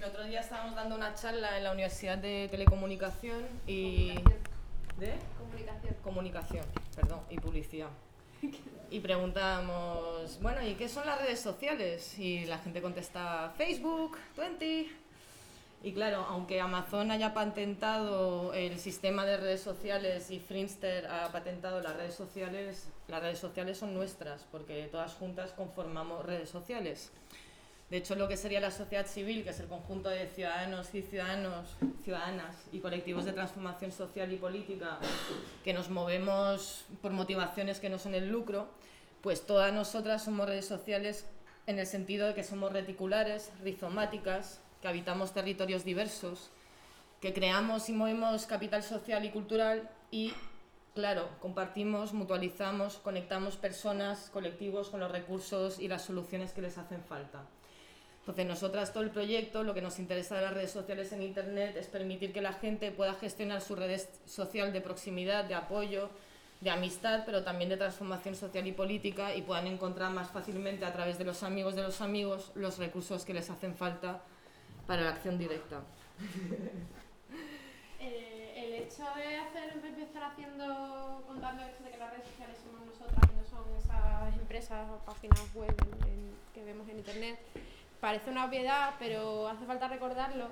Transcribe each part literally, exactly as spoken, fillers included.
el otro día estábamos dando una charla en la Universidad de Telecomunicación y... ¿De? Comunicación. Comunicación, perdón, y publicidad. Y preguntábamos, bueno, ¿y qué son las redes sociales? Y la gente contesta, Facebook, veinte. Y claro, aunque Amazon haya patentado el sistema de redes sociales y Friendster ha patentado las redes sociales, las redes sociales son nuestras, porque todas juntas conformamos redes sociales. De hecho, lo que sería la sociedad civil, que es el conjunto de ciudadanos y ciudadanos, ciudadanas y colectivos de transformación social y política que nos movemos por motivaciones que no son el lucro, pues todas nosotras somos redes sociales en el sentido de que somos reticulares, rizomáticas, que habitamos territorios diversos, que creamos y movemos capital social y cultural y, claro, compartimos, mutualizamos, conectamos personas, colectivos con los recursos y las soluciones que les hacen falta. Entonces, nosotras, todo el proyecto, lo que nos interesa de las redes sociales en Internet es permitir que la gente pueda gestionar su red social de proximidad, de apoyo, de amistad, pero también de transformación social y política, y puedan encontrar más fácilmente a través de los amigos de los amigos los recursos que les hacen falta para la acción directa. Eh, el hecho de hacer, empezar haciendo, contando esto de que las redes sociales somos nosotras y no son esas empresas o páginas web en, en, que vemos en Internet, parece una obviedad, pero hace falta recordarlo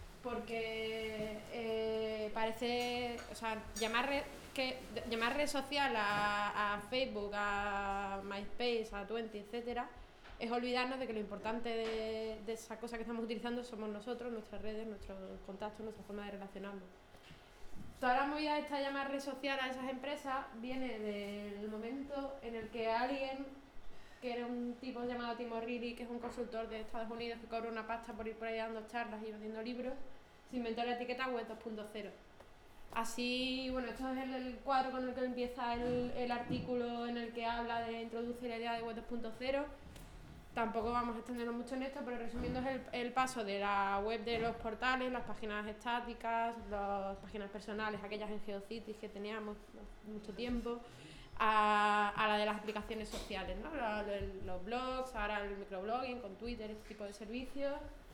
porque eh, parece, o sea, llamar, red, que, llamar red social a, a Facebook, a MySpace, a veinte, etcétera, es olvidarnos de que lo importante de, de esa cosa que estamos utilizando somos nosotros, nuestras redes, nuestros contactos, nuestra forma de relacionarnos. Toda la movida de esta llamar red social a esas empresas viene del momento en el que alguien, que era un tipo llamado Tim O'Reilly, que es un consultor de Estados Unidos que cobra una pasta por ir por ahí dando charlas y vendiendo libros, se inventó la etiqueta web dos punto cero. Así, bueno, esto es el, el cuadro con el que empieza el, el artículo en el que habla de introduce la idea de web dos punto cero. Tampoco vamos a extendernos mucho en esto, pero resumiendo es el, el paso de la web de los portales, las páginas estáticas, las páginas personales, aquellas en GeoCities que teníamos mucho tiempo, a, a la de las aplicaciones sociales, ¿no? Los, los blogs, ahora el microblogging con Twitter, este tipo de servicios.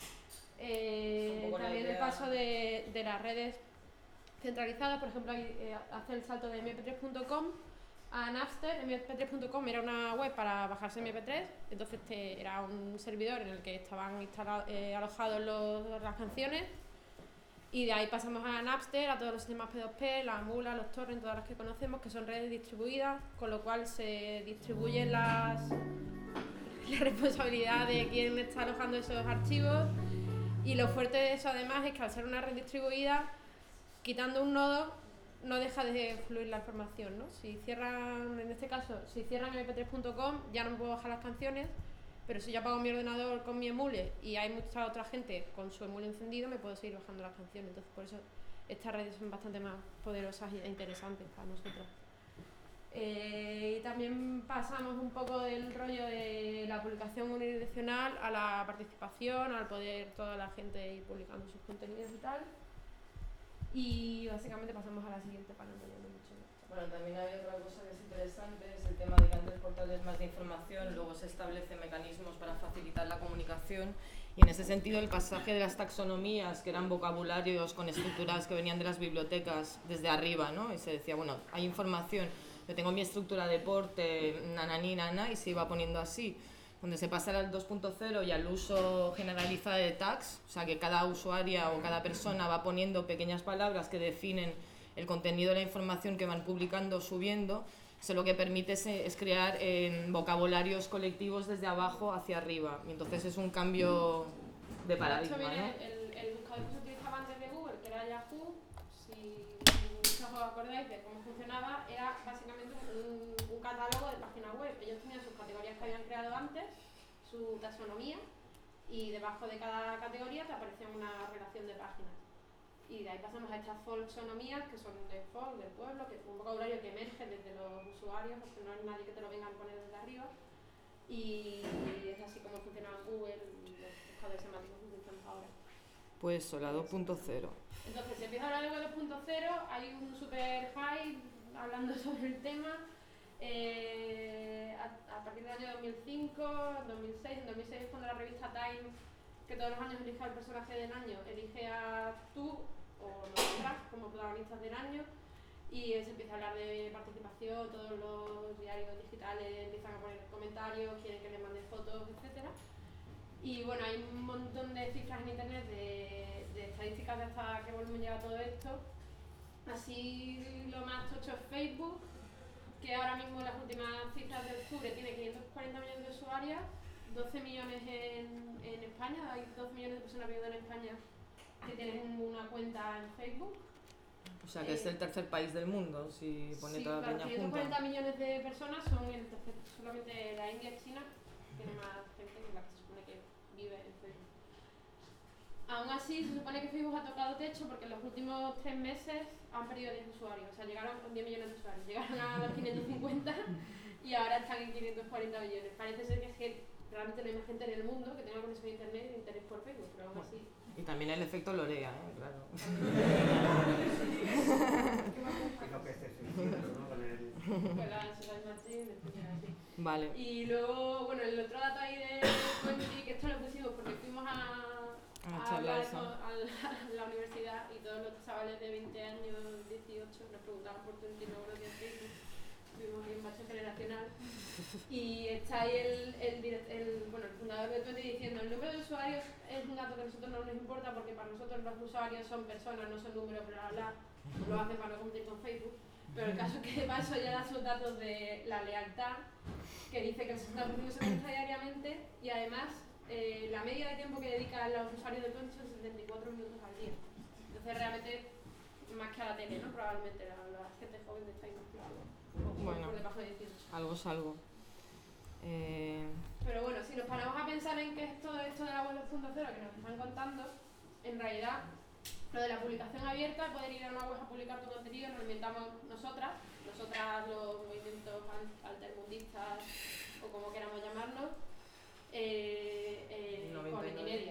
Eh, también el paso de, de las redes centralizadas, por ejemplo, eh, hace el salto de eme pe tres punto com a Napster. eme pe tres punto com era una web para bajarse eme pe tres, entonces este era un servidor en el que estaban eh, alojados los, las canciones, y de ahí pasamos a Napster, a todos los sistemas pe dos pe, la Mula, los torrents, todas las que conocemos, que son redes distribuidas, con lo cual se distribuyen las la responsabilidad de quién está alojando esos archivos, y lo fuerte de eso además es que al ser una red distribuida, quitando un nodo, no deja de fluir la información, ¿no? Si cierran, en este caso, si cierran eme pe tres punto com, ya no me puedo bajar las canciones, pero si yo apago mi ordenador con mi emule y hay mucha otra gente con su emule encendido, me puedo seguir bajando las canciones. Entonces, por eso estas redes son bastante más poderosas e interesantes para nosotros. Eh, y también pasamos un poco del rollo de la publicación unidireccional a la participación, al poder toda la gente ir publicando sus contenidos y tal. Y básicamente pasamos a la siguiente para no enrollarme mucho. Bueno, también hay otra cosa que es interesante, es el tema de que antes portales más de información, luego se establecen mecanismos para facilitar la comunicación, y en ese sentido el pasaje de las taxonomías, que eran vocabularios con estructuras que venían de las bibliotecas desde arriba, ¿no? Y se decía, bueno, hay información, yo tengo mi estructura de porte, nananí, nana, y se iba poniendo así. Donde se pasa al dos punto cero y al uso generalizado de tags, o sea que cada usuaria o cada persona va poniendo pequeñas palabras que definen el contenido de la información que van publicando o subiendo. Eso lo que permite es, es crear eh, vocabularios colectivos desde abajo hacia arriba, y entonces es un cambio de paradigma, ¿no? El, el buscador que se utilizaba antes de Google, que era Yahoo, si, si os acordáis de cómo funcionaba, era básicamente un, un catálogo de páginas web. Ellos tenían sus categorías que habían creado antes, su taxonomía, y debajo de cada categoría te aparecía una relación de páginas. Y de ahí pasamos a estas folksonomías, que son de folk, del pueblo, que es un vocabulario que emerge desde los usuarios, porque no es nadie que te lo venga a poner desde arriba. Y es así como funcionaba Google y los buscadores semánticos que utilizamos ahora. Pues eso, la dos punto cero. Entonces, si empieza a hablar de web dos punto cero, hay un super hype hablando sobre el tema. Eh, a, a partir del año dos mil cinco, dos mil seis, en dos mil seis es cuando la revista Time que todos los años elige al personaje del año, elige a tú o nosotras como protagonistas del año, y se empieza a hablar de participación, todos los diarios digitales empiezan a poner comentarios, quieren que les manden fotos, etcétera. Y bueno, hay un montón de cifras en internet de, de estadísticas de hasta qué volumen llega todo esto. Así lo más tocho es Facebook, que ahora mismo las últimas cifras de octubre tiene quinientos cuarenta millones de usuarios, doce millones en, en España, hay doce millones de personas viviendo en España que tienen una cuenta en Facebook. O sea, que eh, es el tercer país del mundo, si pone sí, toda la claro, peña junta. quinientos cuarenta millones de personas son el tercer, solamente la India y China tiene más gente que la que se supone que vive en Facebook. Aún así, se supone que Facebook ha tocado techo porque en los últimos tres meses han perdido diez usuarios, o sea, llegaron con diez millones de usuarios, llegaron a los quinientos cincuenta y ahora están en quinientos cuarenta millones. Parece ser que es que realmente no hay más gente en el mundo que tenga conexión a internet y interés por Facebook, pero aún así... Y también el efecto Lorea, ¿eh? Claro. Creo que este es el ciclo, ¿no? Con el... Con la Solange Martín, así. Vale. Y luego, bueno, el otro dato ahí de Twenty, que esto lo pusimos porque fuimos a... a hablar con, a, la, a la universidad y todos los chavales de veinte años, dieciocho, nos preguntaban por Twenty y luego de Facebook. Tuvimos un macho generacional y está ahí el, el, el, el, bueno, el fundador de Twenty diciendo el número de usuarios es un dato que a nosotros no nos importa porque para nosotros los usuarios son personas, no son números, bla bla bla, lo hacen para no competir con Facebook. Pero el caso es que paso ya da sus datos de la lealtad, que dice que el sesenta por ciento se conecta diariamente y además eh, la media de tiempo que dedican los usuarios de Twenty son setenta y cuatro minutos al día. Entonces realmente más que a la tele, ¿no? Probablemente la, la gente joven de esta investigación. Bueno, algo es algo. Eh... Pero bueno, si nos paramos a pensar en qué es todo esto de la web dos punto cero que nos están contando, en realidad lo de la publicación abierta, poder ir a una web a publicar tu contenido, nos lo inventamos nosotras, nosotras los movimientos altermundistas o como queramos llamarnos, eh, eh, con Wikimedia.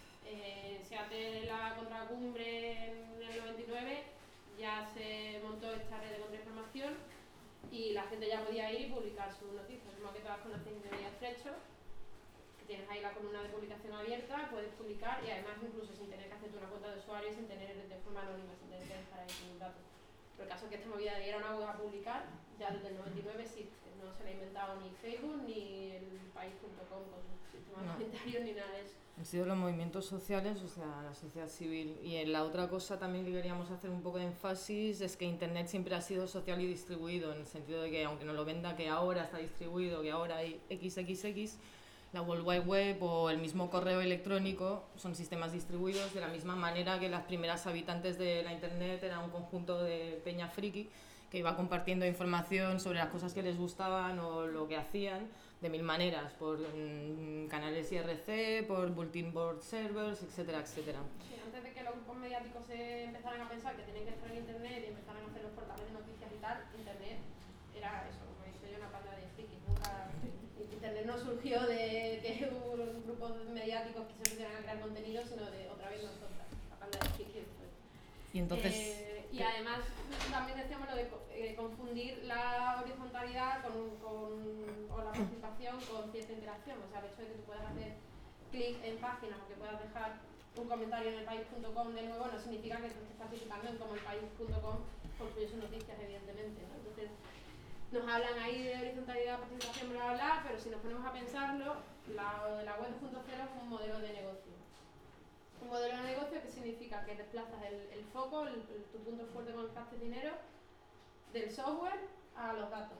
Eh, se hace la contracumbre en el noventa y nueve, ya se montó esta red de contrainformación y la gente ya podía ir y publicar sus noticias. Como que todas conocéis Ingeniería Estrecho, que tienes ahí la columna de publicación abierta, puedes publicar y además incluso sin tener que hacerte una cuenta de usuario y sin tener de forma anónima, sin tener que dejar ahí tus datos. Pero el caso es que esta movida de ir a una web a publicar ya desde el noventa y nueve existe. No se le ha inventado ni Facebook ni el país punto com con sus sistemas de comentarios ni nada de eso. Han sido los movimientos sociales, o sea, la sociedad civil. Y en la otra cosa también que queríamos hacer un poco de énfasis es que Internet siempre ha sido social y distribuido, en el sentido de que aunque nos lo venda que ahora está distribuido, que ahora hay equis equis equis, la World Wide Web o el mismo correo electrónico son sistemas distribuidos de la misma manera que las primeras habitantes de la Internet eran un conjunto de peña friki que iba compartiendo información sobre las cosas que les gustaban o lo que hacían de mil maneras, por mm, canales I R C, por bulletin board servers, etcétera, etcétera. Sí, antes de que los grupos mediáticos se empezaran a pensar que tienen que estar en Internet y empezaran a hacer los portales de noticias y tal, Internet era eso, como he dicho yo, una panda de frikis. Nunca... Internet no surgió de que hubo grupos mediáticos que se pusieran a crear contenido, sino de otra vez nosotras, la panda de frikis. Y entonces... Eh, y además también decíamos lo de eh, confundir la horizontalidad con, con, o la participación con cierta interacción. O sea, el hecho de que tú puedas hacer clic en páginas o que puedas dejar un comentario en el país punto com de nuevo no significa que tú estés participando en como el país punto com construye sus noticias, evidentemente, ¿no? Entonces, nos hablan ahí de horizontalidad, participación, bla, bla, bla, pero si nos ponemos a pensarlo, la, la web dos punto cero es un modelo de negocio. Un modelo de negocio que significa que desplazas el, el foco, el, el, tu punto fuerte con el que haces dinero, del software a los datos.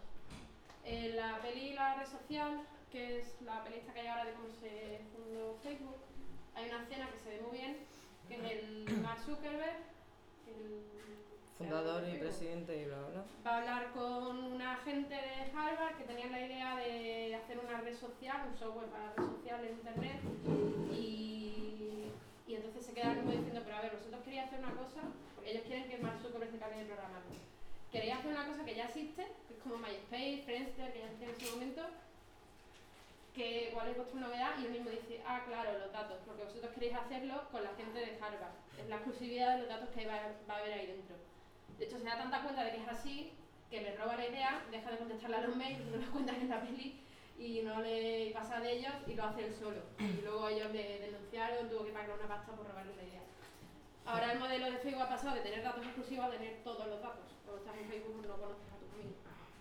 En la peli La Red Social, que es la peli esta que hay ahora de cómo se fundó Facebook, hay una escena que se ve muy bien, que es el Mark Zuckerberg, el fundador y presidente y bla, bla. Va a hablar con una gente de Harvard que tenían la idea de hacer una red social, un software para red social en internet y, y entonces se quedaron como diciendo, pero a ver, vosotros queréis hacer una cosa, porque ellos quieren que Mark Zuckerberg se encargue de programarlo. Queréis hacer una cosa que ya existe, que es como MySpace, Friendster, que ya existía en ese momento, que cuál es vuestra novedad, y él mismo dice, ah, claro, los datos, porque vosotros queréis hacerlo con la gente de Harvard. Es la exclusividad de los datos que va, va a haber ahí dentro. De hecho, se da tanta cuenta de que es así, que le roba la idea, deja de contestarle a los mails, no los cuentan en la peli, y no le pasa de ellos y lo hace él solo. Y luego ellos le denunciaron, tuvo que pagar una pasta por robarle la idea. Ahora el modelo de Facebook ha pasado de tener datos exclusivos a tener todos los datos. Cuando estás en Facebook no conoces a tu familia.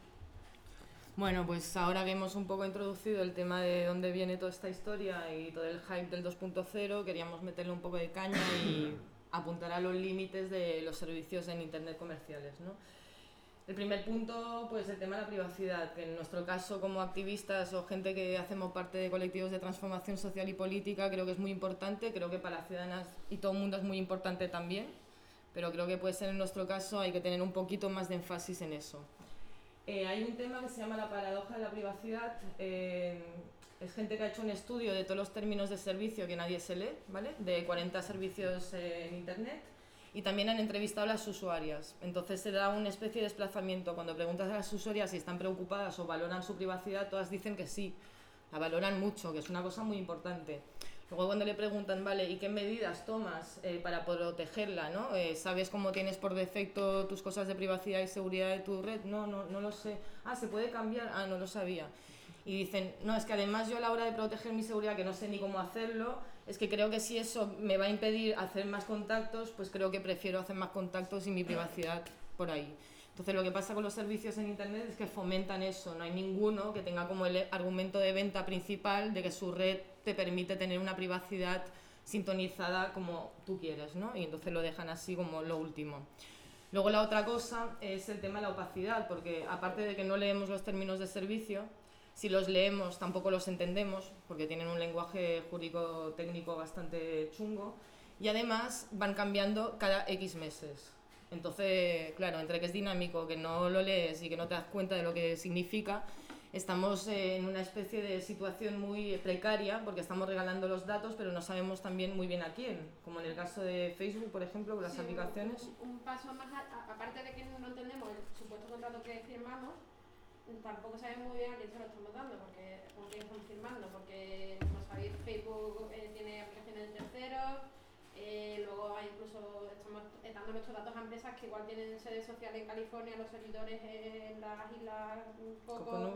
Bueno, pues ahora que hemos un poco introducido el tema de dónde viene toda esta historia y todo el hype del dos punto cero, queríamos meterle un poco de caña y apuntar a los límites de los servicios en Internet comerciales, ¿no? El primer punto, pues el tema de la privacidad, que en nuestro caso como activistas o gente que hacemos parte de colectivos de transformación social y política, creo que es muy importante, creo que para ciudadanas y todo el mundo es muy importante también, pero creo que puede ser en nuestro caso, hay que tener un poquito más de énfasis en eso. Eh, hay un tema que se llama la paradoja de la privacidad, eh, es gente que ha hecho un estudio de todos los términos de servicio que nadie se lee, ¿vale? De cuarenta servicios eh, en Internet. Y también han entrevistado a las usuarias. Entonces se da una especie de desplazamiento. Cuando preguntas a las usuarias si están preocupadas o valoran su privacidad, todas dicen que sí, la valoran mucho, que es una cosa muy importante. Luego cuando le preguntan, vale, ¿y qué medidas tomas eh, para protegerla, ¿no? Eh, ¿Sabes cómo tienes por defecto tus cosas de privacidad y seguridad de tu red? No, no, no lo sé. Ah, ¿se puede cambiar? Ah, no lo sabía. Y dicen, no, es que además yo a la hora de proteger mi seguridad, que no sé ni cómo hacerlo, es que creo que si eso me va a impedir hacer más contactos, pues creo que prefiero hacer más contactos y mi privacidad por ahí. Entonces lo que pasa con los servicios en Internet es que fomentan eso, no hay ninguno que tenga como el argumento de venta principal de que su red te permite tener una privacidad sintonizada como tú quieres, ¿no? Y entonces lo dejan así como lo último. Luego la otra cosa es el tema de la opacidad, porque aparte de que no leemos los términos de servicio, si los leemos tampoco los entendemos, porque tienen un lenguaje jurídico técnico bastante chungo, y además van cambiando cada X meses. Entonces, claro, entre que es dinámico, que no lo lees y que no te das cuenta de lo que significa, estamos en una especie de situación muy precaria, porque estamos regalando los datos, pero no sabemos también muy bien a quién, como en el caso de Facebook, por ejemplo, con las sí, aplicaciones. Un, un paso más, a, aparte de que no entendemos el supuesto contrato que firmamos, tampoco sabemos muy bien a quién se lo estamos dando, porque con quién estamos firmando, porque como sabéis Facebook eh, tiene aplicaciones de terceros, eh, luego hay incluso estamos dando nuestros datos a empresas que igual tienen sede social en California, los servidores en las islas Coco,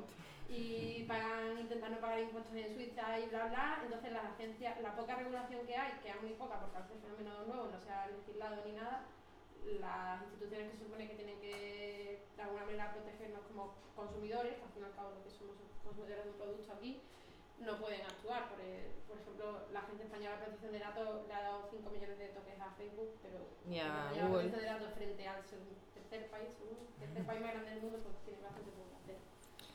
y pagan, intentan no pagar impuestos en Suiza y bla bla. Entonces las agencias, la poca regulación que hay, que es muy poca porque al ser fenómeno nuevo no se ha legislado ni nada, las instituciones que se supone que tienen que de alguna manera protegernos como consumidores, que al fin y al cabo lo que somos consumidores de un producto aquí, no pueden actuar. Por, por ejemplo, la Agencia Española de Protección de Datos le ha dado cinco millones de toques a Facebook, pero yeah, la protección de datos frente al tercer país, segundo, tercer país más grande del mundo, pues tiene bastante poco que hacer.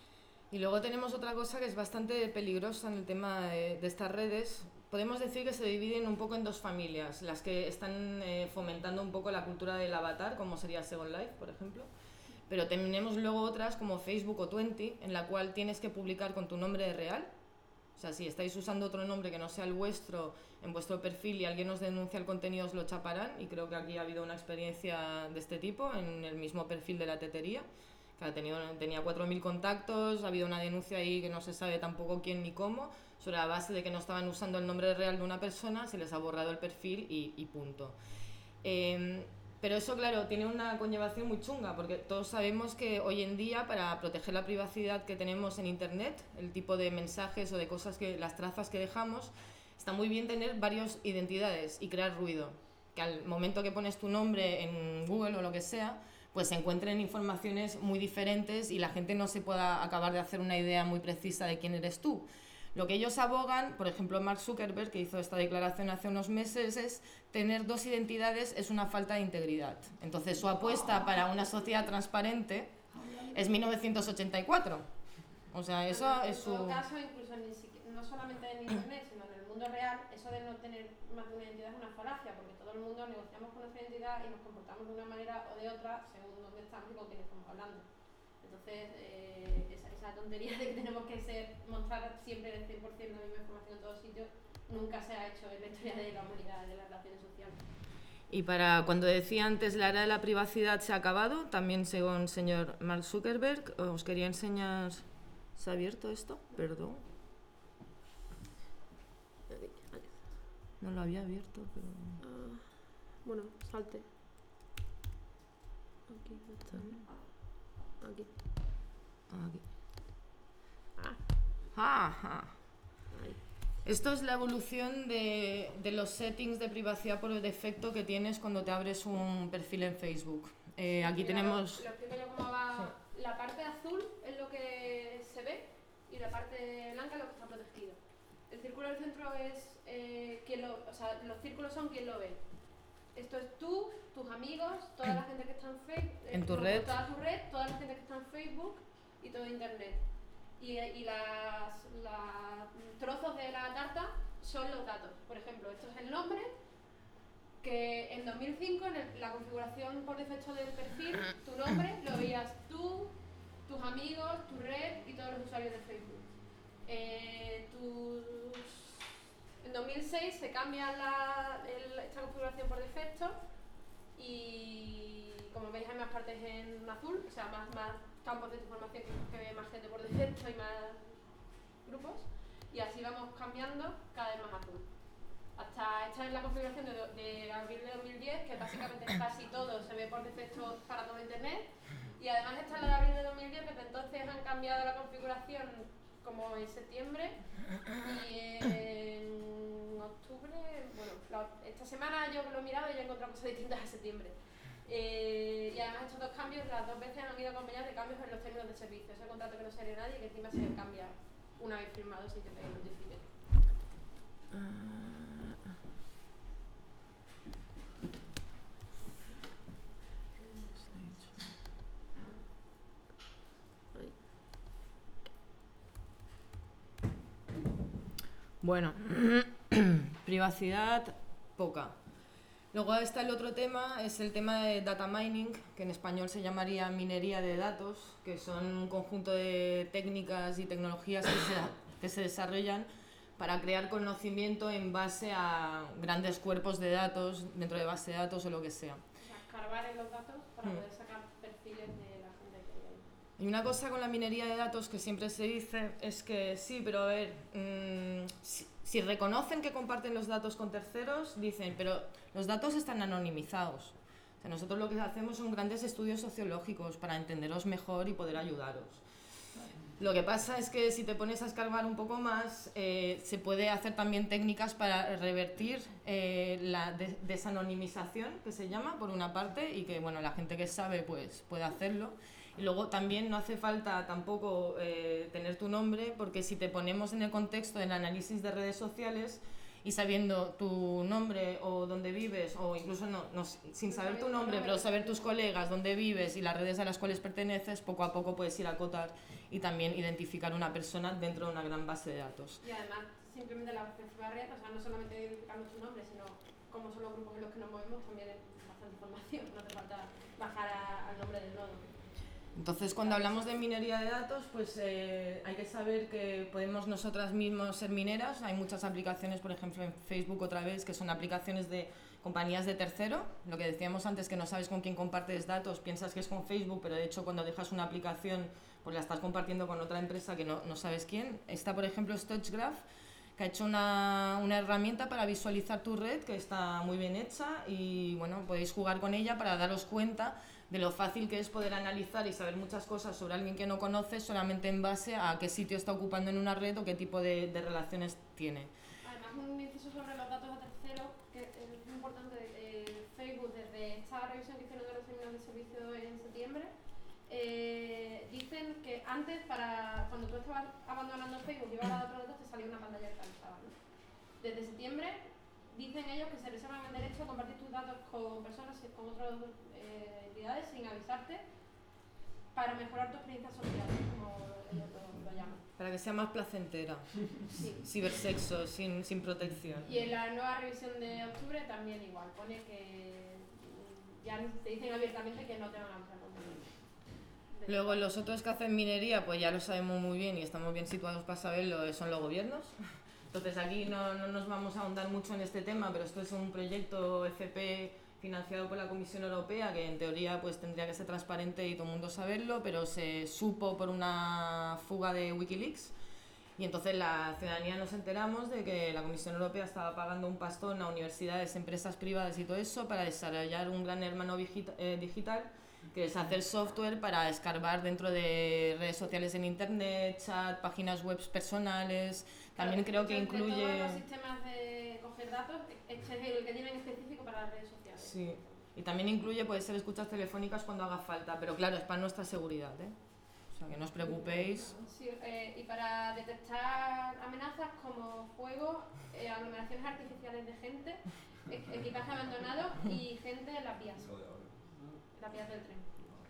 Y luego tenemos otra cosa que es bastante peligrosa en el tema de, de estas redes. Podemos decir que se dividen un poco en dos familias, las que están eh, fomentando un poco la cultura del avatar, como sería Second Life, por ejemplo. Pero tenemos luego otras como Facebook o Twenty, en la cual tienes que publicar con tu nombre real. O sea, si estáis usando otro nombre que no sea el vuestro en vuestro perfil y alguien os denuncia el contenido, os lo chaparán. Y creo que aquí ha habido una experiencia de este tipo en el mismo perfil de la tetería, que ha tenido, tenía cuatro mil contactos, ha habido una denuncia ahí que no se sabe tampoco quién ni cómo, sobre la base de que no estaban usando el nombre real de una persona, se les ha borrado el perfil y, y punto. Eh, pero eso, claro, tiene una conllevación muy chunga, porque todos sabemos que hoy en día, para proteger la privacidad que tenemos en Internet, el tipo de mensajes o de cosas, que las trazas que dejamos, está muy bien tener varias identidades y crear ruido, que al momento que pones tu nombre en Google o lo que sea, pues se encuentren informaciones muy diferentes y la gente no se pueda acabar de hacer una idea muy precisa de quién eres tú. Lo que ellos abogan, por ejemplo Mark Zuckerberg, que hizo esta declaración hace unos meses, es tener dos identidades es una falta de integridad. Entonces su apuesta para una sociedad transparente es mil novecientos ochenta y cuatro. O sea, eso es su... En todo caso, incluso ni siquiera, no solamente en Internet, sino en el mundo real, eso de no tener más de una identidad es una falacia, porque todo el mundo negociamos con nuestra identidad y nos comportamos de una manera o de otra según dónde estamos y con quién estamos hablando. Entonces, eh, esa, esa tontería de que tenemos que ser, mostrar siempre el cien por ciento la misma información en todos sitios, nunca se ha hecho en la historia de la humanidad, de las relaciones sociales. Y para cuando decía antes la era de la privacidad se ha acabado, también según el señor Mark Zuckerberg, os quería enseñar... ¿Se ha abierto esto? Perdón. No lo había abierto, pero... Uh, bueno, salte. Aquí, está. Aquí. Aquí. Ah. Ajá. Esto es la evolución de, de los settings de privacidad por defecto que tienes cuando te abres un perfil en Facebook. Eh, aquí Mira, tenemos... Lo, lo explico yo cómo va. Sí. La parte azul es lo que se ve y la parte blanca es lo que está protegido. El círculo del centro es eh, quien lo, o sea, los círculos son quien lo ve. Esto es tú, tus amigos, toda la gente que está en Facebook, en tu no, red, toda tu red, toda la gente que está en Facebook y todo Internet. Y, y las, las trozos de la carta son los datos. Por ejemplo, esto es el nombre, que en dos mil cinco, en el, la configuración por defecto del perfil, tu nombre lo veías tú, tus amigos, tu red y todos los usuarios de Facebook. Eh, tus, en dos mil seis se cambia la, el, esta configuración por defecto y, como veis, hay más partes en azul, o sea, más, más campos de información que, que ve más gente por defecto y más grupos, y así vamos cambiando cada vez más azul. Hasta esta es la configuración de, de abril de dos mil diez, que básicamente casi todo se ve por defecto para todo Internet, y además esta es la de abril de dos mil diez, desde entonces han cambiado la configuración como en septiembre, y en octubre, bueno, la, esta semana yo lo he mirado y ya he encontrado cosas distintas a septiembre. Eh, y además estos dos cambios, las dos veces han ido acompañados de cambios en los términos de servicio. Ese contrato que no se haría nadie y que encima se cambia una vez firmado sin que te notifique. Bueno, privacidad poca. Luego está el otro tema, es el tema de data mining, que en español se llamaría minería de datos, que son un conjunto de técnicas y tecnologías que se, que se desarrollan para crear conocimiento en base a grandes cuerpos de datos, dentro de base de datos o lo que sea. O sea, escarbar en los datos para hmm. poder sacar perfiles de la gente que hay. Y una cosa con la minería de datos que siempre se dice es que sí, pero a ver, mmm, si, si reconocen que comparten los datos con terceros, dicen, pero los datos están anonimizados. O sea, nosotros lo que hacemos son grandes estudios sociológicos para entenderos mejor y poder ayudaros. Lo que pasa es que si te pones a escarbar un poco más, eh, se puede hacer también técnicas para revertir eh, la de desanonimización, que se llama, por una parte, y que bueno, la gente que sabe pues puede hacerlo. Y luego también no hace falta tampoco eh, tener tu nombre, porque si te ponemos en el contexto del análisis de redes sociales y sabiendo tu nombre o dónde vives, o incluso no, no sin saber tu nombre, pero saber tus colegas, dónde vives y las redes a las cuales perteneces, poco a poco puedes ir a acotar y también identificar una persona dentro de una gran base de datos. Y además, simplemente la principal red, o sea, no solamente identificar nuestro nombre, sino cómo son los grupos en los que nos movemos, también es bastante información, no hace falta bajar a, al nombre del nodo. Entonces, cuando hablamos de minería de datos, pues eh, hay que saber que podemos nosotras mismos ser mineras. Hay muchas aplicaciones, por ejemplo, en Facebook otra vez, que son aplicaciones de compañías de tercero. Lo que decíamos antes, que no sabes con quién compartes datos, piensas que es con Facebook, pero de hecho cuando dejas una aplicación, pues la estás compartiendo con otra empresa que no, no sabes quién. Está, por ejemplo, StouchGraph, que ha hecho una, una herramienta para visualizar tu red, que está muy bien hecha, y bueno, podéis jugar con ella para daros cuenta de lo fácil que es poder analizar y saber muchas cosas sobre alguien que no conoces solamente en base a qué sitio está ocupando en una red o qué tipo de, de relaciones tiene. Además, un inciso sobre los datos a terceros, que es muy importante. eh, Facebook, desde esta revisión que hicieron de los términos de servicio en septiembre, eh, dicen que antes, para cuando tú estabas abandonando Facebook y ibas a dar otros datos, te salía una pantalla actualizada, ¿no? Desde septiembre dicen ellos que se reservan el derecho a compartir tus datos con personas, con otras eh, entidades, sin avisarte, para mejorar tu experiencia social, como ellos lo, lo llaman. Para que sea más placentera. Sí. Cibersexo, sin, sin protección. Y en la nueva revisión de octubre también igual, pone que ya te dicen abiertamente que no te van a avisar. Luego los otros que hacen minería, pues ya lo sabemos muy bien y estamos bien situados para saberlo, son los gobiernos. Entonces aquí no, no nos vamos a ahondar mucho en este tema, pero esto es un proyecto F P financiado por la Comisión Europea, que en teoría pues tendría que ser transparente y todo el mundo saberlo, pero se supo por una fuga de Wikileaks. Y entonces la ciudadanía nos enteramos de que la Comisión Europea estaba pagando un pastón a universidades, empresas privadas y todo eso para desarrollar un gran hermano digital que es hacer software para escarbar dentro de redes sociales en internet, chat, páginas web personales. También creo que incluye... De todos los sistemas de coger datos, este es el que tienen específico para las redes sociales. Sí, y también incluye, puede ser escuchas telefónicas cuando haga falta, pero claro, es para nuestra seguridad, ¿eh? O sea, que no os preocupéis. Sí, eh, y para detectar amenazas como fuego, eh, aglomeraciones artificiales de gente, e- equipaje abandonado y gente en las vías, en las vías del tren.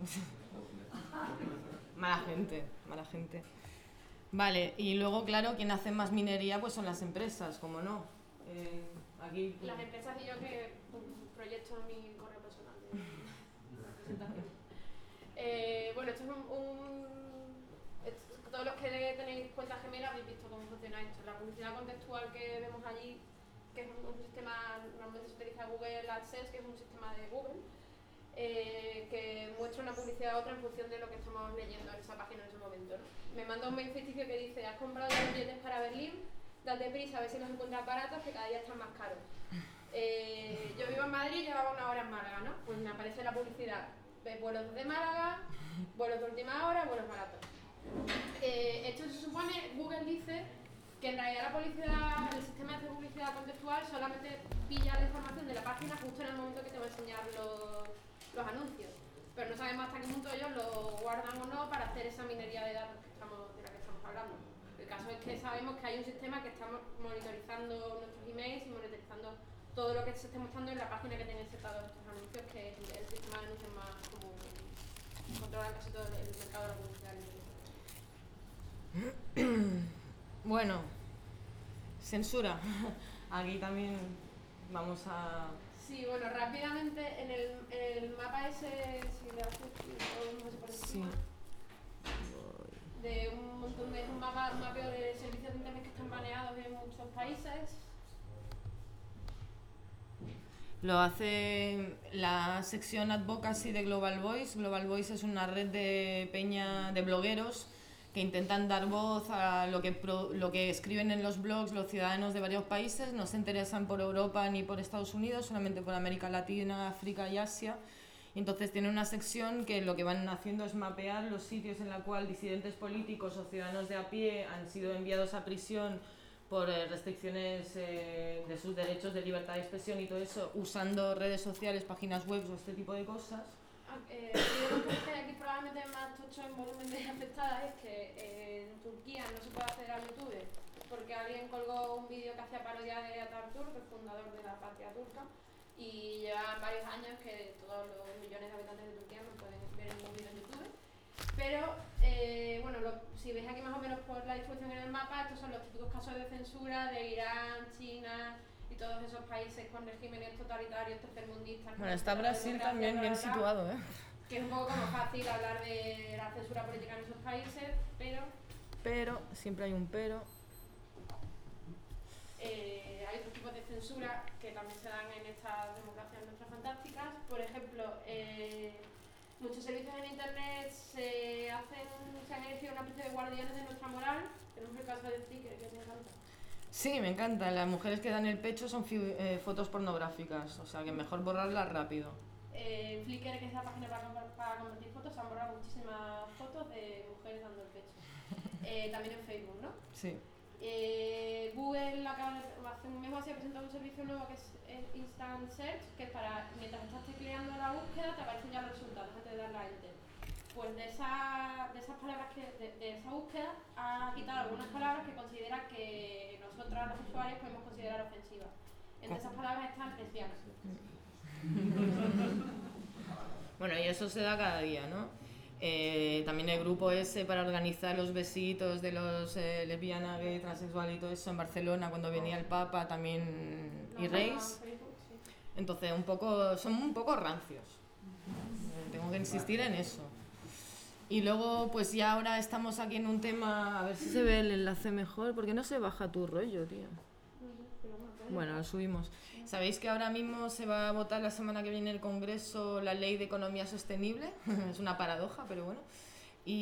Mala gente, mala gente. Vale, y luego, claro, quien hace más minería pues son las empresas, como no. Eh, aquí... Las empresas y yo que un proyecto en mi correo personal de presentación. Eh, bueno, esto es un... un esto, todos los que tenéis cuentas gemelas habéis visto cómo funciona esto. La publicidad contextual que vemos allí, que es un, un sistema, normalmente se utiliza Google AdSense, que es un sistema de Google, eh, que muestra una publicidad a otra en función de lo que estamos leyendo en esa página en ese momento, ¿no? Me manda un mail ficticio que dice: has comprado los billetes para Berlín, date prisa a ver si los encuentras baratos, que cada día están más caros. Eh, yo vivo en Madrid y llevaba una hora en Málaga, ¿no? Pues me aparece la publicidad: ves vuelos de Málaga, vuelos de última hora, vuelos baratos. Eh, esto se supone, Google dice que en realidad la publicidad, el sistema de publicidad contextual solamente pilla la información de la página justo en el momento que te va a enseñar los, los anuncios, pero no sabemos hasta qué punto ellos lo guardan o no para hacer esa minería de datos que estamos, de la que estamos hablando. El caso es que sabemos que hay un sistema que está monitorizando nuestros emails y monitorizando todo lo que se esté mostrando en la página que tiene insertados estos anuncios, que es el sistema de anuncios más común, controla casi todo el mercado de la publicidad. Bueno, censura. Aquí también vamos a... Sí, bueno, rápidamente en el, en el mapa ese, si le haces no sé por encima, Sí. de un montón de un mapa, un mapeo de servicios de internet que están baneados en muchos países. Lo hace la sección Advocacy de Global Voice. Global Voice es una red de peña de blogueros que intentan dar voz a lo que, pro, lo que escriben en los blogs los ciudadanos de varios países. No se interesan por Europa ni por Estados Unidos, solamente por América Latina, África y Asia. Y entonces tienen una sección que lo que van haciendo es mapear los sitios en los cuales disidentes políticos o ciudadanos de a pie han sido enviados a prisión por eh, restricciones eh, de sus derechos de libertad de expresión y todo eso, usando redes sociales, páginas web o este tipo de cosas. Eh, lo que aquí probablemente más tocho en volumen de afectadas es que eh, en Turquía no se puede acceder a YouTube porque alguien colgó un vídeo que hacía parodia de Atatürk, el fundador de la patria turca, y llevan varios años que todos los millones de habitantes de Turquía no pueden ver ningún vídeo en YouTube. Pero, eh, bueno, lo, si veis aquí más o menos por la distribución en el mapa, estos son los típicos casos de censura de Irán, China y todos esos países con regímenes totalitarios, tercermundistas. Bueno, está Brasil también bien situado, ¿eh? Que es un poco como fácil hablar de la censura política en esos países, pero... Pero, siempre hay un pero. Eh, hay otros tipos de censura que también se dan en estas democracias nuestras fantásticas. Por ejemplo, eh, muchos servicios en internet se hacen, se han elegido una especie de guardianes de nuestra moral. Tenemos el caso de Flickr, que me encanta. Sí, me encanta. Las mujeres que dan el pecho son eh, fotos pornográficas, o sea que mejor borrarlas rápido. En eh, Flickr, que es la página para, para convertir fotos, se han borrado muchísimas fotos de mujeres dando el pecho. Eh, también en Facebook, ¿no? Sí. Eh, Google acaba de, hace un mes así ha presentado un servicio nuevo que es el Instant Search, que es para, mientras estás tecleando la búsqueda, te aparecen ya los resultados antes de darle a Enter. Pues de, esa, de esas palabras que, de, de esa búsqueda ha quitado algunas palabras que considera que nosotros los usuarios podemos considerar ofensivas. Entre esas palabras están lesbianas. Bueno, y eso se da cada día, ¿no? Eh, también el grupo ese para organizar los besitos de los eh, lesbianas, gay, transexual y todo eso en Barcelona cuando venía el Papa también y Reis. Entonces un poco, son un poco rancios. Eh, tengo que insistir en eso. Y luego pues ya ahora estamos aquí en un tema, a ver si se ve el enlace mejor, porque no se baja tu rollo, tío. Bueno, lo subimos. ¿Sabéis que ahora mismo se va a votar la semana que viene en el Congreso la Ley de Economía Sostenible? Es una paradoja, pero bueno.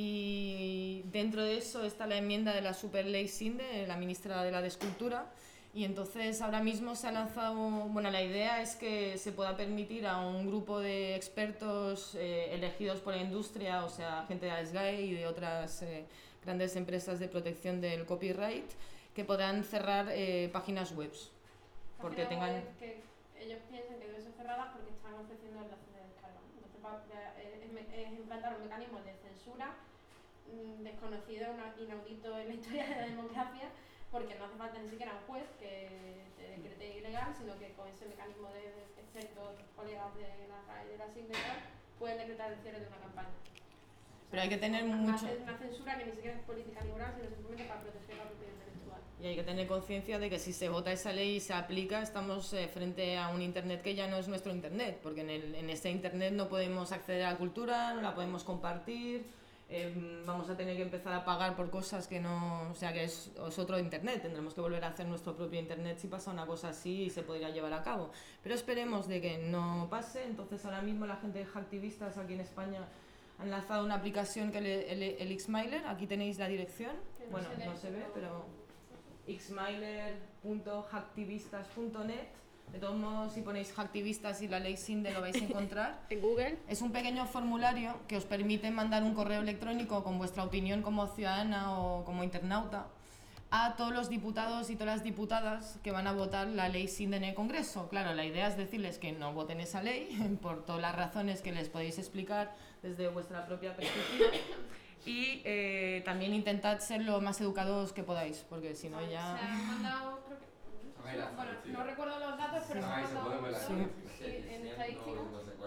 Y dentro de eso está la enmienda de la Superley Sinde, la ministra de la de Escultura, Y entonces ahora mismo se ha lanzado, bueno, la idea es que se pueda permitir a un grupo de expertos eh, elegidos por la industria, o sea, gente de A S G A E y de otras eh, grandes empresas de protección del copyright, que podrán cerrar eh, páginas web. Porque Páginas tengan... web que ellos piensan que deben ser cerradas porque están ofreciendo enlaces de descarga. Entonces va, es, es implantar un mecanismo de censura mmm, desconocido, inaudito en la historia de la democracia, porque no hace falta ni siquiera un juez que te decrete ilegal, sino que con ese mecanismo de expertos, colegas de la R A E y de la S I C de tal, pueden decretar el cierre de una campaña. O sea, pero hay que tener una, mucho... una censura que ni siquiera es política ni moral, sino simplemente para proteger la propiedad intelectual. Y hay que tener conciencia de que si se vota esa ley y se aplica, estamos eh, frente a un Internet que ya no es nuestro Internet, porque en, el, en ese Internet no podemos acceder a la cultura, no la podemos compartir, eh, vamos a tener que empezar a pagar por cosas que no... O sea, que es, es otro Internet, tendremos que volver a hacer nuestro propio Internet si pasa una cosa así y se podría llevar a cabo. Pero esperemos de que no pase. Entonces ahora mismo la gente de Hacktivistas aquí en España han lanzado una aplicación que es el, el, el Xmiler, aquí tenéis la dirección, No bueno, se no ve, se ve, pero xmiler punto hacktivistas punto net. De todos modos, si ponéis Hacktivistas y la ley SINDE lo vais a encontrar. En Google. Es un pequeño formulario que os permite mandar un correo electrónico con vuestra opinión como ciudadana o como internauta a todos los diputados y todas las diputadas que van a votar la ley SINDE en el Congreso. Claro, la idea es decirles que no voten esa ley por todas las razones que les podéis explicar desde vuestra propia perspectiva. Y eh, también intentad ser lo más educados que podáis, porque si no ya... Se han mandado, creo que... Bueno, no recuerdo los datos, pero se han mandado en estadística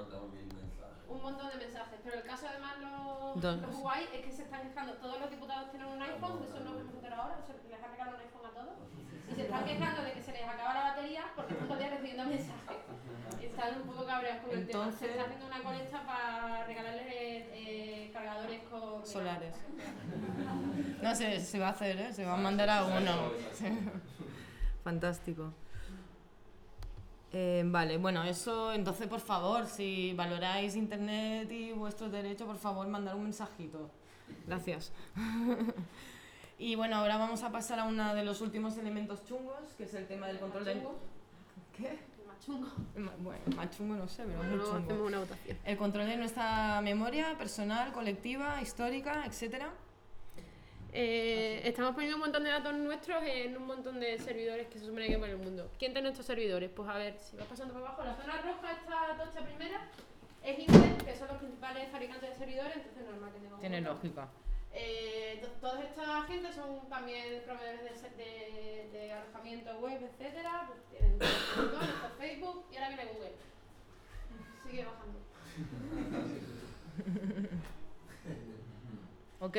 un montón de mensajes. Pero el caso además lo, Dos. lo guay es que se están quejando, todos los diputados tienen un iPhone, de eso no vamos a contar ahora, se les ha regalado un iPhone a todos, y se están quejando de que se les acaba la batería porque están todo el día recibiendo mensajes. Están un poco cabreados con el Entonces, tema. Se está haciendo una colecta para regalarles eh, cargadores con... solares. No sé, se va a hacer, ¿eh? Se va a mandar a uno. Fantástico. Eh, vale, bueno, eso, entonces, por favor, si valoráis Internet y vuestros derechos, por favor, mandar un mensajito. Gracias. Y bueno, ahora vamos a pasar a uno de los últimos elementos chungos, que es el tema del control del... ¿Qué? Más chungo. Bueno, más chungo no sé, pero Bueno, muy chungo. hacemos una votación. El control de nuestra memoria personal, colectiva, histórica, etcétera. Eh, estamos poniendo un montón de datos nuestros en un montón de servidores que se supone que hay por el mundo. ¿Quién tiene estos servidores? Pues a ver, si vas pasando por abajo, la zona roja, esta tocha primera, es Intel, que son los principales fabricantes de servidores, entonces es normal que tengamos... Tiene lógica. Eh, toda esta gente son también proveedores de, de, de alojamiento web, etcétera. Pues tienen todo, Facebook y ahora viene Google. Sigue bajando. ¿Ok?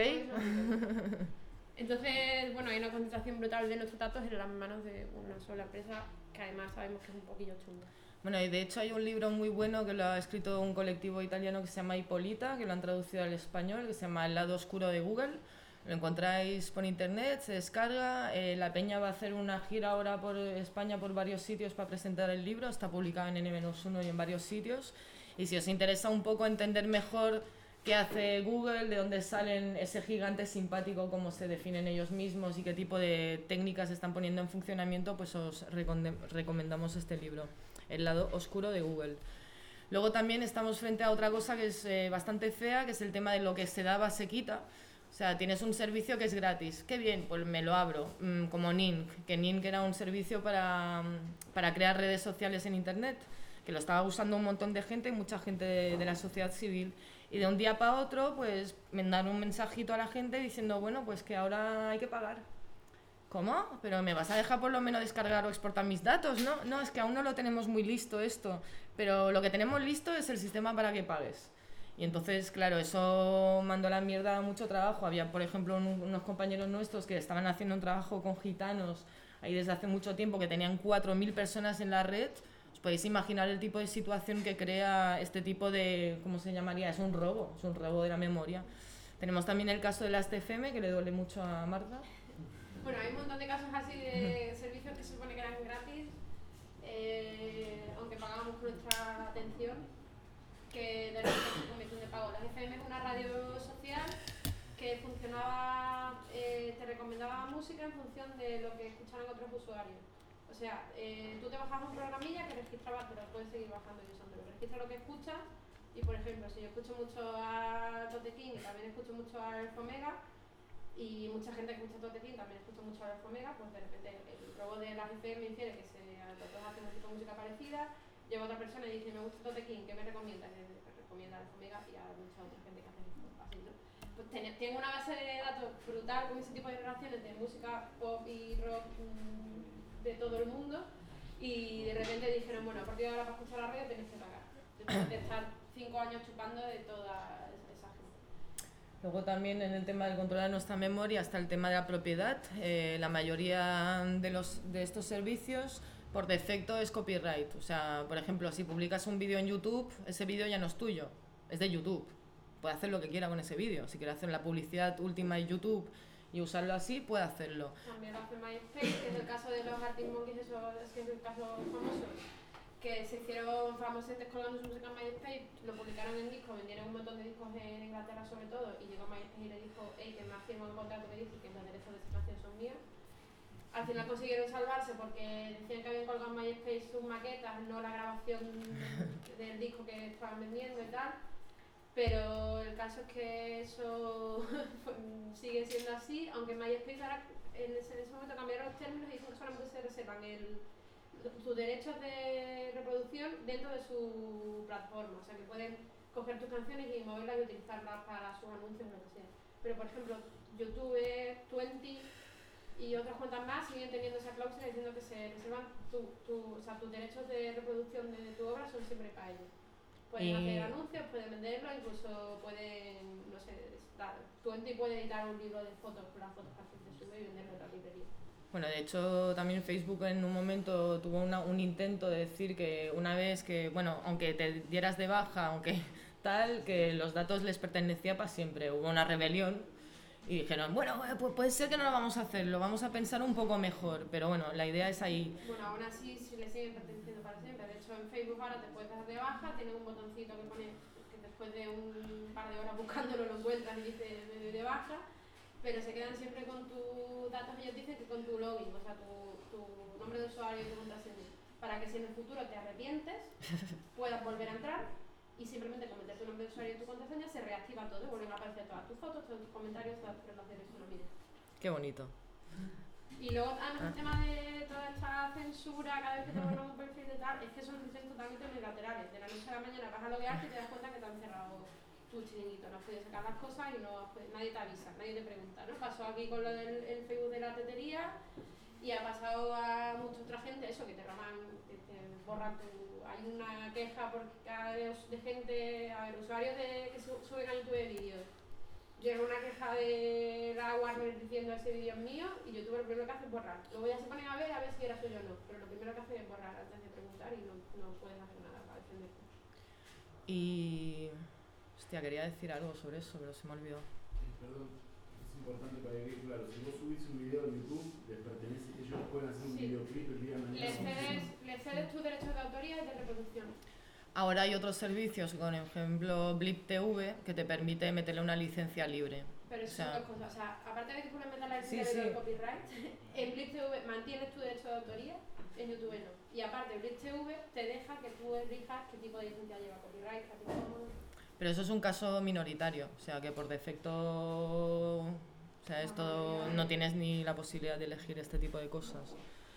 Entonces, bueno, hay una concentración brutal de nuestros datos en las manos de una sola empresa que además sabemos que es un poquillo chunga. Bueno, y de hecho hay un libro muy bueno que lo ha escrito un colectivo italiano que se llama Hipólita, que lo han traducido al español, que se llama El lado oscuro de Google. Lo encontráis por internet, se descarga. Eh, la Peña va a hacer una gira ahora por España, por varios sitios para presentar el libro. Está publicado en ene menos uno y en varios sitios. Y si os interesa un poco entender mejor qué hace Google, de dónde salen ese gigante simpático, cómo se definen ellos mismos y qué tipo de técnicas están poniendo en funcionamiento, pues os recomendamos este libro, El lado oscuro de Google. Luego también estamos frente a otra cosa que es eh, bastante fea, que es el tema de lo que se daba se quita. O sea, tienes un servicio que es gratis. Qué bien, pues me lo abro. Mm, como Ning, que Ning era un servicio para, para crear redes sociales en Internet, que lo estaba usando un montón de gente, mucha gente de, de la sociedad civil. Y de un día para otro, pues me dan un mensajito a la gente diciendo, bueno, pues que ahora hay que pagar. ¿Cómo? ¿Pero me vas a dejar por lo menos descargar o exportar mis datos? No, no, es que aún no lo tenemos muy listo esto, pero lo que tenemos listo es el sistema para que pagues. Y entonces, claro, eso mandó a la mierda mucho trabajo. Había, por ejemplo, un, unos compañeros nuestros que estaban haciendo un trabajo con gitanos ahí desde hace mucho tiempo, que tenían cuatro mil personas en la red. Os podéis imaginar el tipo de situación que crea este tipo de, ¿cómo se llamaría? Es un robo, es un robo de la memoria. Tenemos también el caso de las T F M, que le duele mucho a Marta. Bueno, hay un montón de casos así de servicios que se supone que eran gratis, eh, aunque pagábamos por nuestra atención, que de repente se convirtió en pago. La F M es una radio social que funcionaba, eh, te recomendaba música en función de lo que escucharan otros usuarios. O sea, eh, tú te bajas un programilla que registraba, pero puedes seguir bajando y usándolo. Registra lo que escuchas y, por ejemplo, si yo escucho mucho a Tote King y también escucho mucho a Alfa Omega, y mucha gente que escucha Tote King también escucha mucho a Alfa Omega, pues de repente el robot de la F M infiere que se, los dos hacen un tipo de música parecida, llega otra persona y dice, me gusta Tote King, ¿qué me recomiendas? Y me recomienda Alfa Omega y a mucha otra gente que hace esto, así, ¿no? Pues ten, tengo una base de datos brutal con ese tipo de relaciones de música pop y rock mmm, de todo el mundo, y de repente dijeron, bueno, a partir de ahora para escuchar la radio tenéis que pagar, después de estar cinco años chupando de toda esa gente. Luego también en el tema del control de nuestra memoria está el tema de la propiedad. Eh, la mayoría de, los, de estos servicios por defecto es copyright. O sea, por ejemplo, si publicas un vídeo en YouTube, ese vídeo ya no es tuyo, es de YouTube. Puede hacer lo que quiera con ese vídeo. Si quiere hacer la publicidad última en YouTube y usarlo así, puede hacerlo. También lo hace MySpace, que es el caso de los Arctic Monkeys, eso es que es el caso famoso, que se hicieron famosos colgando su música en MySpace, lo publicaron en disco, vendieron un montón de discos en Inglaterra sobre todo, y llegó MySpace y le dijo, hey, que me ha firmado un contrato que dice que los derechos de esa canción son míos. Al final consiguieron salvarse porque decían que habían colgado en MySpace sus maquetas, no la grabación del disco que estaban vendiendo y tal. Pero el caso es que eso sigue siendo así, aunque MySpace ahora en ese, en ese momento cambiaron los términos y dicen que solamente se reservan el, sus derechos de reproducción dentro de su plataforma, o sea que pueden coger tus canciones y moverlas y utilizarlas para sus anuncios o lo que sea. Pero por ejemplo, YouTube, veinte y otras cuentas más siguen teniendo esa cláusula diciendo que se reservan tu, tu, o sea, tus derechos de reproducción de tu obra son siempre para ellos. Pueden y... hacer anuncios, pueden venderlo, incluso pueden, no sé, veinte puede editar un libro de fotos, las fotos que se sube y venderlo en la librería. Bueno, de hecho también Facebook en un momento tuvo una, un intento de decir que una vez que, bueno, aunque te dieras de baja, aunque tal, que los datos les pertenecía para siempre. Hubo una rebelión y dijeron, bueno, pues puede ser que no lo vamos a hacer, lo vamos a pensar un poco mejor, pero bueno, la idea es ahí. Bueno, aún así sí le siguen perteneciendo para siempre. De hecho, en Facebook ahora te puedes dar de baja, tienes un botoncito que pone que después de un par de horas buscándolo lo encuentras y dice me doy de baja, pero se quedan siempre con tus datos. Ellos dicen que con tu login, o sea, tu, tu nombre de usuario y tu contraseña, para que si en el futuro te arrepientes puedas volver a entrar y simplemente con meter tu nombre de usuario y tu contraseña se reactiva todo, vuelven a aparecer todas tus fotos, todos tus comentarios, todas tus relaciones con la vida. Qué bonito. Y luego además ah. el tema de toda esta censura, cada vez que te pones un perfil de tal, es que son decisiones totalmente unilaterales. De la noche a la mañana vas a loguearte y te das cuenta que te han cerrado tu chiringuito, no has podido sacar las cosas y no has podido, nadie te avisa, nadie te pregunta, ¿no? Pasó aquí con lo del el Facebook de la tetería y ha pasado a mucha otra gente, eso, que te roban, que te borran tu... Hay una queja por cada de, de gente, a ver, usuarios de, que su, suben a YouTube vídeos. Llegó una queja de la Warner diciendo ese vídeo es mío y YouTube lo primero que hace es borrar. Luego ya se ponen a ver a ver si era suyo o no, pero lo primero que hace es borrar antes de preguntar y no, no puedes hacer nada para defenderte. Y... Hostia, quería decir algo sobre eso, pero se me olvidó. Eh, perdón, es importante para que, claro, si vos subís un video en YouTube, les pertenece, ellos pueden hacer un sí. videoclip el día de mañana. Les cedes, les cedes tus derechos de autoría y de reproducción. Ahora hay otros servicios, por ejemplo Blip T V, que te permite meterle una licencia libre. Pero eso o sea, son dos cosas, o sea, aparte de que tú le metas la licencia sí, libre sí. de copyright, en Blip T V mantienes tu derecho de autoría, en YouTube no. Y aparte Blip T V te deja que tú elijas qué tipo de licencia lleva copyright, qué tipo de... Pero eso es un caso minoritario, o sea que por defecto, o sea, esto no tienes ni la posibilidad de elegir este tipo de cosas.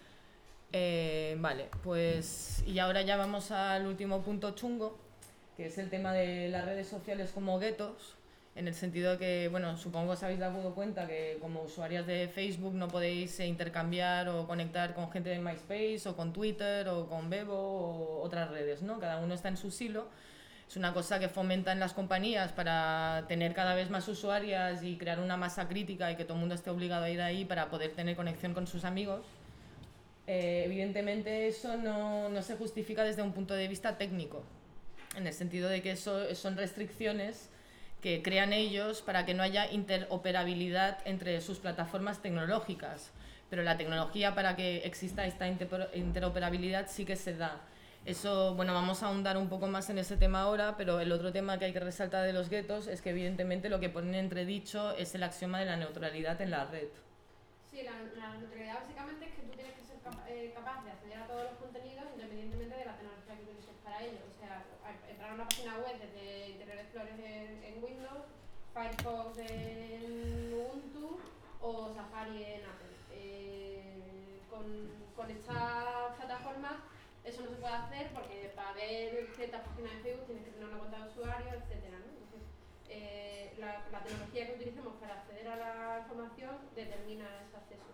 Eh, vale, pues y ahora ya vamos al último punto chungo, que es el tema de las redes sociales como guetos, en el sentido de que, bueno, supongo que os habéis dado cuenta que como usuarias de Facebook no podéis intercambiar o conectar con gente de MySpace o con Twitter o con Bebo o otras redes, ¿no? Cada uno está en su silo. Es una cosa que fomentan las compañías para tener cada vez más usuarias y crear una masa crítica y que todo el mundo esté obligado a ir ahí para poder tener conexión con sus amigos. Eh, evidentemente eso no, no se justifica desde un punto de vista técnico, en el sentido de que eso son restricciones que crean ellos para que no haya interoperabilidad entre sus plataformas tecnológicas, pero la tecnología para que exista esta interoperabilidad sí que se da. Eso, bueno, vamos a ahondar un poco más en ese tema ahora, pero el otro tema que hay que resaltar de los guetos es que evidentemente lo que ponen entredicho es el axioma de la neutralidad en la red. Sí, la, la neutralidad básicamente es que tú tienes que ser capa eh, capaz de acceder a todos los contenidos independientemente de la tecnología que utilices para ello. O sea, entrar a una página web desde Internet Explorer en, en Windows, Firefox en Ubuntu o Safari en Apple. Eh, con, con estas plataformas eso no se puede hacer porque para ver ciertas páginas de Facebook tienes que tener una cuenta de usuario, etcétera, ¿no? Entonces, eh, la, la tecnología que utilicemos para acceder a la información determina ese acceso.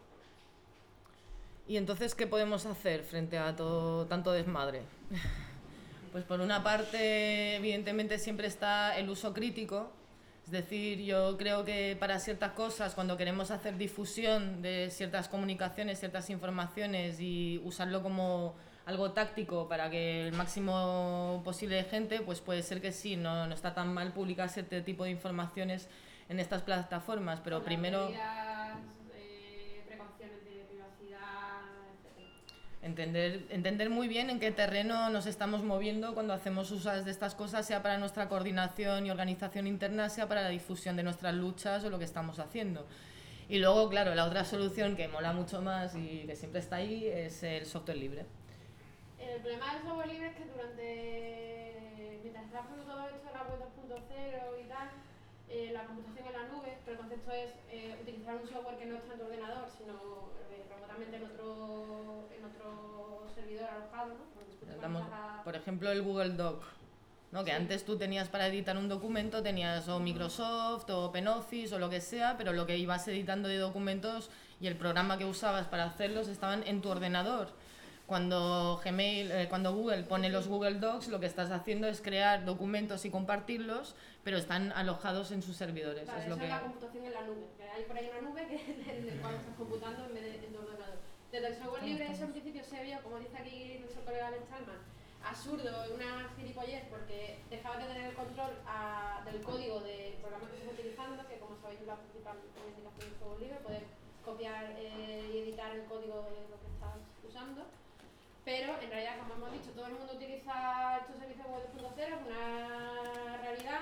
¿Y entonces qué podemos hacer frente a todo tanto desmadre? Pues por una parte, evidentemente siempre está el uso crítico. Es decir, yo creo que para ciertas cosas, cuando queremos hacer difusión de ciertas comunicaciones, ciertas informaciones y usarlo como algo táctico para que el máximo posible de gente, pues puede ser que sí, no, no está tan mal publicar cierto tipo de informaciones en estas plataformas, pero Con primero... medidas, eh, precauciones de privacidad, etcétera. Entender, entender muy bien en qué terreno nos estamos moviendo cuando hacemos uso de estas cosas, sea para nuestra coordinación y organización interna, sea para la difusión de nuestras luchas o lo que estamos haciendo. Y luego, claro, la otra solución que mola mucho más y que siempre está ahí es el software libre. El problema del software libre es que durante, mientras está haciendo todo esto de la web dos punto cero y tal, eh, la computación en la nube, pero el concepto es eh, utilizar un software que no está en tu ordenador, sino eh, remotamente en otro, en otro servidor alojado, ¿no? Estamos, a... por ejemplo, el Google Doc, ¿no? Que sí. Antes tú tenías para editar un documento, tenías o Microsoft o OpenOffice o lo que sea, pero lo que ibas editando de documentos y el programa que usabas para hacerlos estaban en tu ordenador. Cuando Gmail, eh, cuando Google pone los Google Docs, lo que estás haciendo es crear documentos y compartirlos, pero están alojados en sus servidores. Vale, es lo eso que... es la computación en la nube, que hay por ahí una nube que es en la cual estás computando en vez de en tu ordenador. Desde el software libre eso en principio se vio, como dice aquí nuestro colega Alex Chalmers, absurdo, una gilipollez, porque dejaba de tener el control a, del código del programa que estás utilizando, que como sabéis es la principal reivindicación del software libre, poder copiar eh, y editar el código de lo que estás usando. Pero en realidad, como hemos dicho, todo el mundo utiliza estos servicios web dos punto cero, es una realidad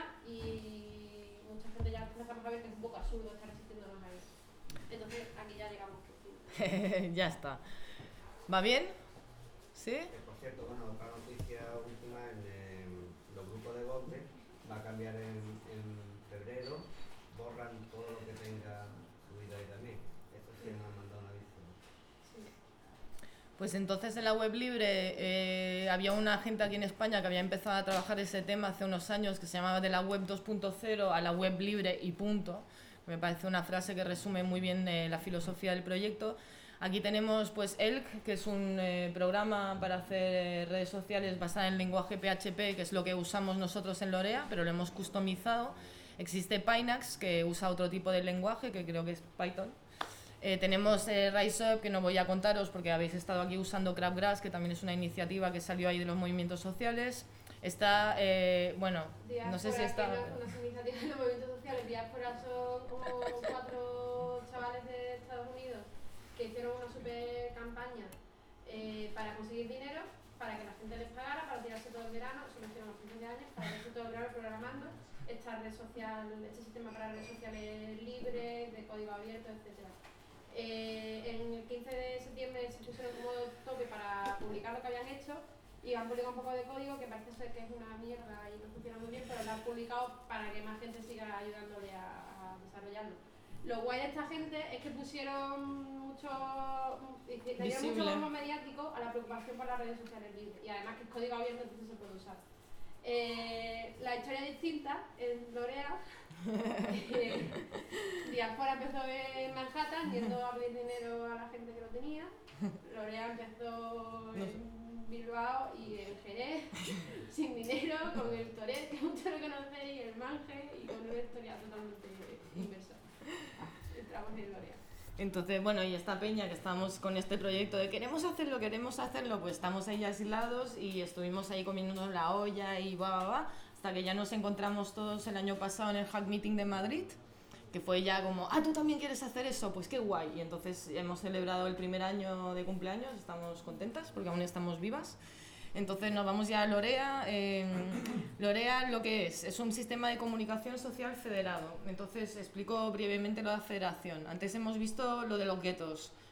y mucha gente ya empezamos a ver que es un poco absurdo estar resistiéndonos a eso. Entonces aquí ya llegamos. Ya está. ¿Va bien? ¿Sí? Eh, por cierto, bueno, otra noticia última en eh, los grupos de voces va a cambiar en, en febrero, borran todo lo que tenga subido ahí también. Esto sí me han mandado un aviso. Pues entonces en la web libre eh, había una gente aquí en España que había empezado a trabajar ese tema hace unos años, que se llamaba de la web dos punto cero a la web libre y punto. Me parece una frase que resume muy bien eh, la filosofía del proyecto. Aquí tenemos pues Elk, que es un eh, programa para hacer eh, redes sociales basado en lenguaje P H P, que es lo que usamos nosotros en Lorea, pero lo hemos customizado. Existe Pinax, que usa otro tipo de lenguaje, que creo que es Python. Eh, tenemos eh, RiseUp, que no voy a contaros porque habéis estado aquí usando Crabgrass, que también es una iniciativa que salió ahí de los movimientos sociales. Está, eh, bueno, Diáspora, no sé si está... No, las iniciativas de los movimientos sociales, Diáspora son como cuatro chavales de Estados Unidos que hicieron una super campaña eh, para conseguir dinero, para que la gente les pagara, para tirarse todo el verano, eso lo hicieron a quince años, para tirarse todo el verano programando esta red social, este sistema para redes sociales libres, de código abierto, etcétera. Eh, en el quince de septiembre se pusieron como tope para publicar lo que habían hecho y han publicado un poco de código que parece ser que es una mierda y no funciona muy bien, pero lo han publicado para que más gente siga ayudándole a, a desarrollarlo. Lo guay de esta gente es que pusieron mucho, le dieron mucho bombo mediático a la preocupación por las redes sociales libres y además que es código abierto, entonces se puede usar. Eh, la historia distinta en Lorea. eh, Diáspora empezó en Manhattan yendo a pedir dinero a la gente que lo tenía. Lorea empezó en Bilbao y en Jerez sin dinero, con el Toret, que mucho lo conocéis, el Manje y con una historia totalmente inversa. Entramos en Lorea. Entonces, bueno, y esta peña que estamos con este proyecto de queremos hacerlo, queremos hacerlo, pues estamos ahí aislados y estuvimos ahí comiéndonos la olla y va, va, va, hasta que ya nos encontramos todos el año pasado en el Hack Meeting de Madrid, que fue ya como, ah, ¿tú también quieres hacer eso? Pues qué guay. Y entonces hemos celebrado el primer año de cumpleaños, estamos contentas porque aún estamos vivas. Entonces nos vamos ya a Lorea. Eh, Lorea lo que es, es un sistema de comunicación social federado. Entonces explico brevemente lo de la federación. Antes hemos visto lo de los guetos.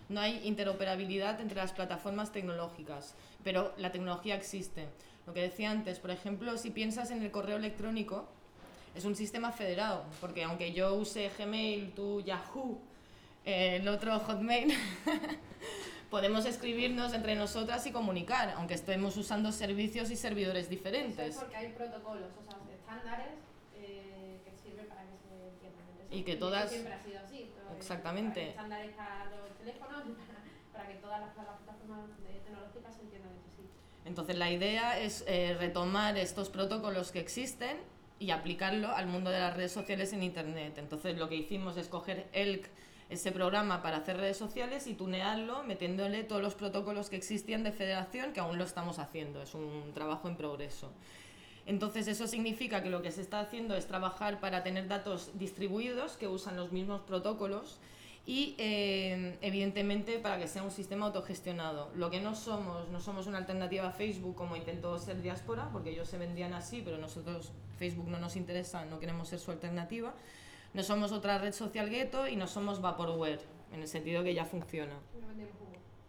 No hay interoperabilidad entre las plataformas tecnológicas, pero la tecnología existe. Lo que decía antes, por ejemplo, si piensas en el correo electrónico, es un sistema federado, porque aunque yo use Gmail, tú Yahoo, eh, el otro Hotmail, podemos escribirnos entre nosotras y comunicar, aunque estemos usando servicios y servidores diferentes. Eso es porque hay protocolos, o sea, estándares eh, que sirven para que se entiendan. Entonces, Y que todas... siempre ha sido así. Exactamente. Hay estándares para los teléfonos y para, para que todas las, las plataformas tecnológicas se entiendan entre sí. Entonces la idea es eh, retomar estos protocolos que existen y aplicarlo al mundo de las redes sociales en Internet. Entonces lo que hicimos es coger Elk, ese programa para hacer redes sociales, y tunearlo metiéndole todos los protocolos que existían de federación, que aún lo estamos haciendo, es un trabajo en progreso. Entonces eso significa que lo que se está haciendo es trabajar para tener datos distribuidos que usan los mismos protocolos y eh, evidentemente para que sea un sistema autogestionado. Lo que no somos, no somos una alternativa a Facebook como intentó ser Diáspora, porque ellos se vendían así, pero nosotros, Facebook no nos interesa, no queremos ser su alternativa. No somos otra red social gueto y no somos Vaporware, en el sentido que ya funciona. No vendemos humo.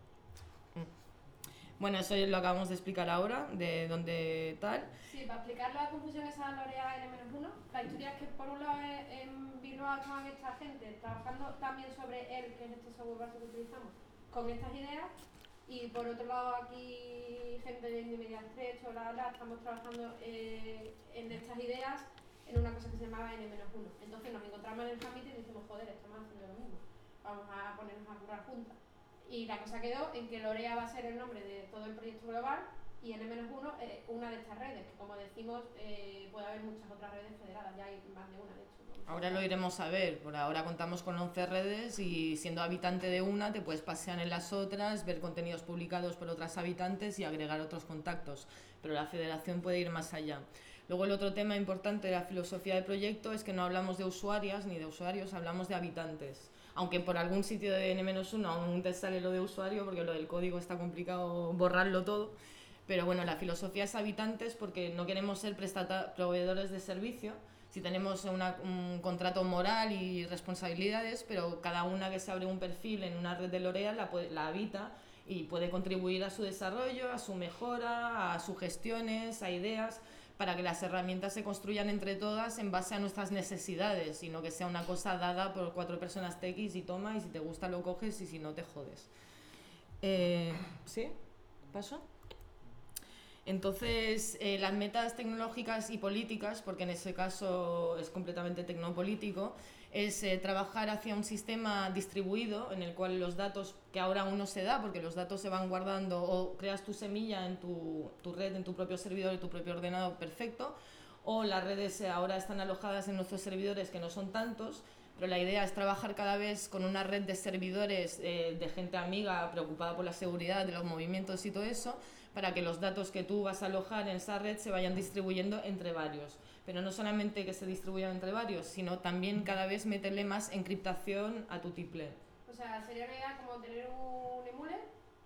Bueno, eso lo acabamos de explicar ahora, de dónde tal. Sí, para explicar la confusión esa L'Oréal N uno, la historia es que por un lado en Bilbao estaban esta gente trabajando también sobre él, que es este software base que utilizamos, con estas ideas, y por otro lado aquí gente de Media Estrecho, la, la, estamos trabajando eh, en estas ideas en una cosa que se llamaba N uno. Entonces nos encontramos en el summit y dijimos, joder, estamos haciendo lo mismo, vamos a ponernos a currar juntas. Y la cosa quedó en que L'Oréal va a ser el nombre de todo el proyecto global y N uno eh, una de estas redes, que como decimos eh, puede haber muchas otras redes federadas, ya hay más de una de hecho. ¿No? Ahora lo iremos a ver, por ahora contamos con once redes y siendo habitante de una te puedes pasear en las otras, ver contenidos publicados por otras habitantes y agregar otros contactos, pero la federación puede ir más allá. Luego el otro tema importante de la filosofía del proyecto es que no hablamos de usuarias ni de usuarios, hablamos de habitantes. Aunque por algún sitio de N uno aún te sale lo de usuario, porque lo del código está complicado borrarlo todo. Pero bueno, la filosofía es habitantes porque no queremos ser prestata- proveedores de servicio. Si tenemos una, un contrato moral y responsabilidades, pero cada una que se abre un perfil en una red de L'Oréal la, puede, la habita y puede contribuir a su desarrollo, a su mejora, a sus gestiones, a ideas, para que las herramientas se construyan entre todas en base a nuestras necesidades, y no que sea una cosa dada por cuatro personas tequis y toma, y si te gusta lo coges y si no te jodes. Eh, ¿Sí? ¿Paso? Entonces, eh, las metas tecnológicas y políticas, porque en ese caso es completamente tecnopolítico, es eh, trabajar hacia un sistema distribuido en el cual los datos, que ahora aún no se da porque los datos se van guardando, o creas tu semilla en tu, tu red, en tu propio servidor, en tu propio ordenador, perfecto, o las redes ahora están alojadas en nuestros servidores, que no son tantos, pero la idea es trabajar cada vez con una red de servidores eh, de gente amiga, preocupada por la seguridad de los movimientos y todo eso, para que los datos que tú vas a alojar en esa red se vayan distribuyendo entre varios. Pero no solamente que se distribuyan entre varios, sino también cada vez meterle más encriptación a tu tiple. O sea, sería una idea como tener un emule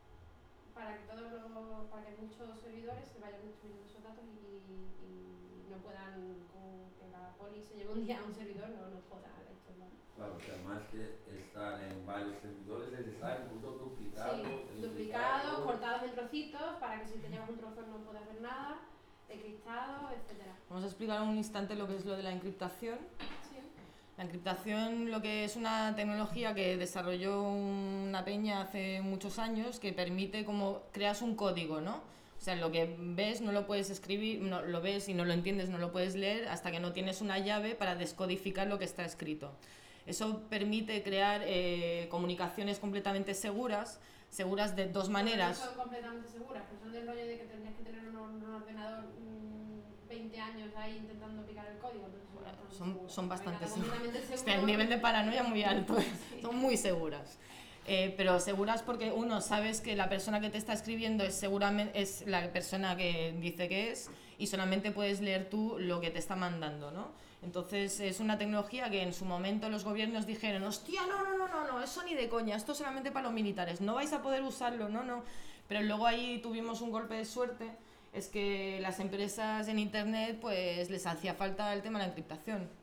para que todos los, para que muchos servidores se vayan distribuyendo esos datos y, y no puedan, con que la poli se lleve un día a un servidor, no nos joda esto, ¿no? Claro, que además que estar en varios servidores es estar incluso duplicado. Sí, duplicados, cortados en trocitos, para que si te llevas un trozo no puedas ver nada, encriptado, etcétera. Vamos a explicar un instante lo que es lo de la encriptación. Sí. La encriptación lo que es una tecnología que desarrolló una peña hace muchos años, que permite como creas un código, ¿no? O sea, lo que ves no lo puedes escribir, no, lo ves y no lo entiendes, no lo puedes leer hasta que no tienes una llave para descodificar lo que está escrito. Eso permite crear eh, comunicaciones completamente seguras, seguras de dos maneras. No son completamente seguras, pero son del rollo de que tendrías que tener un, un ordenador mmm, veinte años ahí intentando picar el código. Bueno, son, son bastante seguras. Este, el nivel de paranoia muy alto, sí. Son muy seguras. Eh, pero seguras porque uno, sabes que la persona que te está escribiendo es seguramente es la persona que dice que es, y solamente puedes leer tú lo que te está mandando, ¿no? Entonces es una tecnología que en su momento los gobiernos dijeron, hostia, no, no, no, no, no, eso ni de coña, esto solamente para los militares, no vais a poder usarlo, no, no. Pero luego ahí tuvimos un golpe de suerte, es que las empresas en internet pues les hacía falta el tema de la encriptación.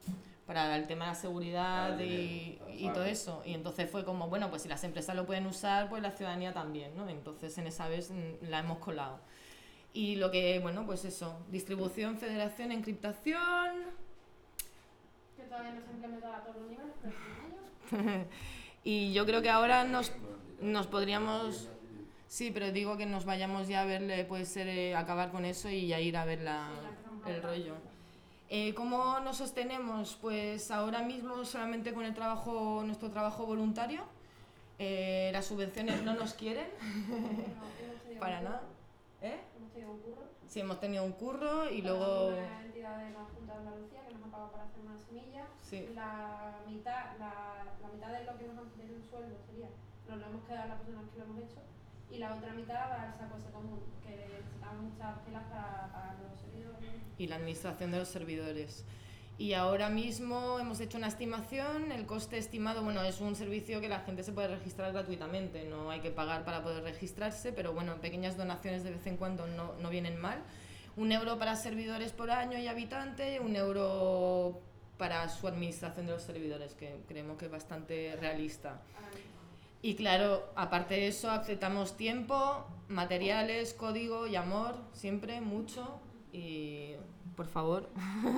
para el tema de la seguridad Vale, y, vale. y todo eso. Y entonces fue como, bueno, pues si las empresas lo pueden usar, pues la ciudadanía también, ¿no? Entonces en esa vez mm, la hemos colado. Y lo que, bueno, pues eso, distribución, federación, encriptación... Que todavía no se ha implementado a todos los niveles, pero sí, Y yo creo que ahora nos, nos podríamos... Sí, pero digo que nos vayamos ya a verle, puede ser eh, acabar con eso y ya ir a ver la, el rollo. Eh, ¿Cómo nos sostenemos? Pues ahora mismo solamente con el trabajo, nuestro trabajo voluntario. Eh, las subvenciones no nos quieren, para nada. ¿Eh? Hemos tenido un curro. Sí, hemos tenido un curro y Con luego... una entidad de la Junta de Andalucía que nos ha pagado para hacer una semilla. Sí. La mitad, la, la mitad de lo que nos han del sueldo sería, nos lo hemos quedado a las personas que lo hemos hecho, y la otra mitad va al saco ese común, que necesitamos muchas pilas para, para los servidores. Y la administración de los servidores. Y ahora mismo hemos hecho una estimación, el coste estimado, bueno, es un servicio que la gente se puede registrar gratuitamente, no hay que pagar para poder registrarse, pero bueno, pequeñas donaciones de vez en cuando no, no vienen mal. Un euro para servidores por año y habitante, un euro para su administración de los servidores, que creemos que es bastante realista. Y claro, aparte de eso, aceptamos tiempo, materiales, código y amor, siempre, mucho, y por favor...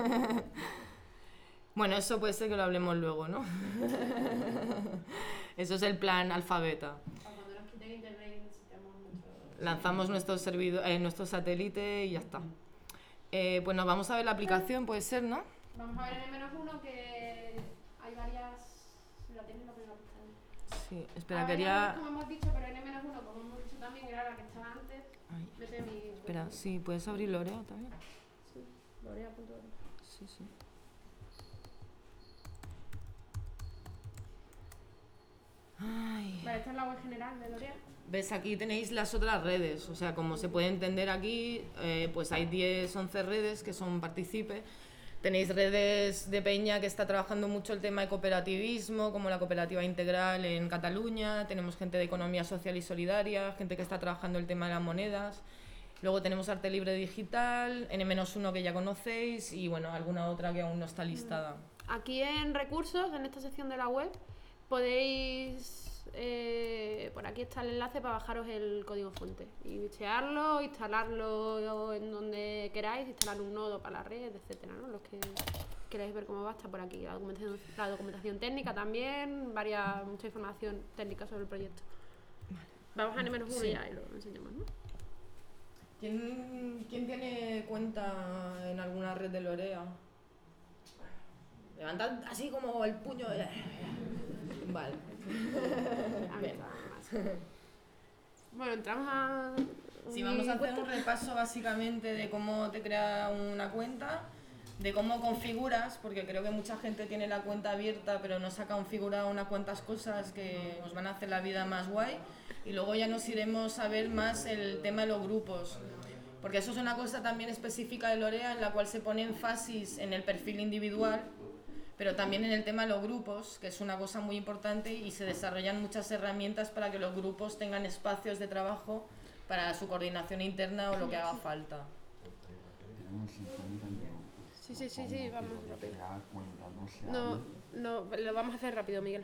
Bueno, eso puede ser que lo hablemos luego, ¿no? Eso es el plan alfabeta. Cuando nos quiten internet necesitamos mucho... Lanzamos nuestro, servidor, eh, nuestro satélite y ya está. Eh, pues nos vamos a ver la aplicación, puede ser, ¿no? Vamos a ver en N uno que hay varias... La tienes la primera pestaña. Sí, espera, Ahora quería... ya, como hemos dicho, pero en N uno, como hemos dicho también, era la que estaba antes. Ay, Mete mi... espera, sí, ¿puedes abrir Lorea también? Sí, lorea punto org. Sí, sí. Ay. Vale, esta es la web general de Lorea. ¿Ves? Aquí tenéis las otras redes, o sea, como se puede entender aquí, eh, pues hay diez, once redes que son Participe. Tenéis redes de peña que está trabajando mucho el tema de cooperativismo, como la Cooperativa Integral en Cataluña. Tenemos gente de economía social y solidaria, gente que está trabajando el tema de las monedas. Luego tenemos Arte Libre Digital, ene menos uno que ya conocéis y bueno, alguna otra que aún no está listada. Aquí en recursos, en esta sección de la web, podéis, eh, por aquí está el enlace para bajaros el código fuente y bichearlo, instalarlo en donde queráis, instalar un nodo para la red, etcétera, ¿no? Los que queráis ver cómo va, está por aquí. La documentación, la documentación técnica también, varias, mucha información técnica sobre el proyecto. Vamos a ene menos uno Sí. ya y lo enseñamos, ¿no? ¿Quién, ¿Quién tiene cuenta en alguna red de Lorea? Levantad así como el puño. Vale. A mí Bien. está más. Bueno, entramos a... Sí, vamos a hacer un repaso básicamente de cómo te crea una cuenta, de cómo configuras, porque creo que mucha gente tiene la cuenta abierta pero no se ha configurado unas cuantas cosas que os van a hacer la vida más guay. Y luego ya nos iremos a ver más el tema de los grupos, porque eso es una cosa también específica de Lorea en la cual se pone énfasis en el perfil individual, pero también en el tema de los grupos, que es una cosa muy importante y se desarrollan muchas herramientas para que los grupos tengan espacios de trabajo para su coordinación interna o lo que haga falta. Sí, sí, sí, sí, vamos rápido. No, no, lo vamos a hacer rápido, Miguel.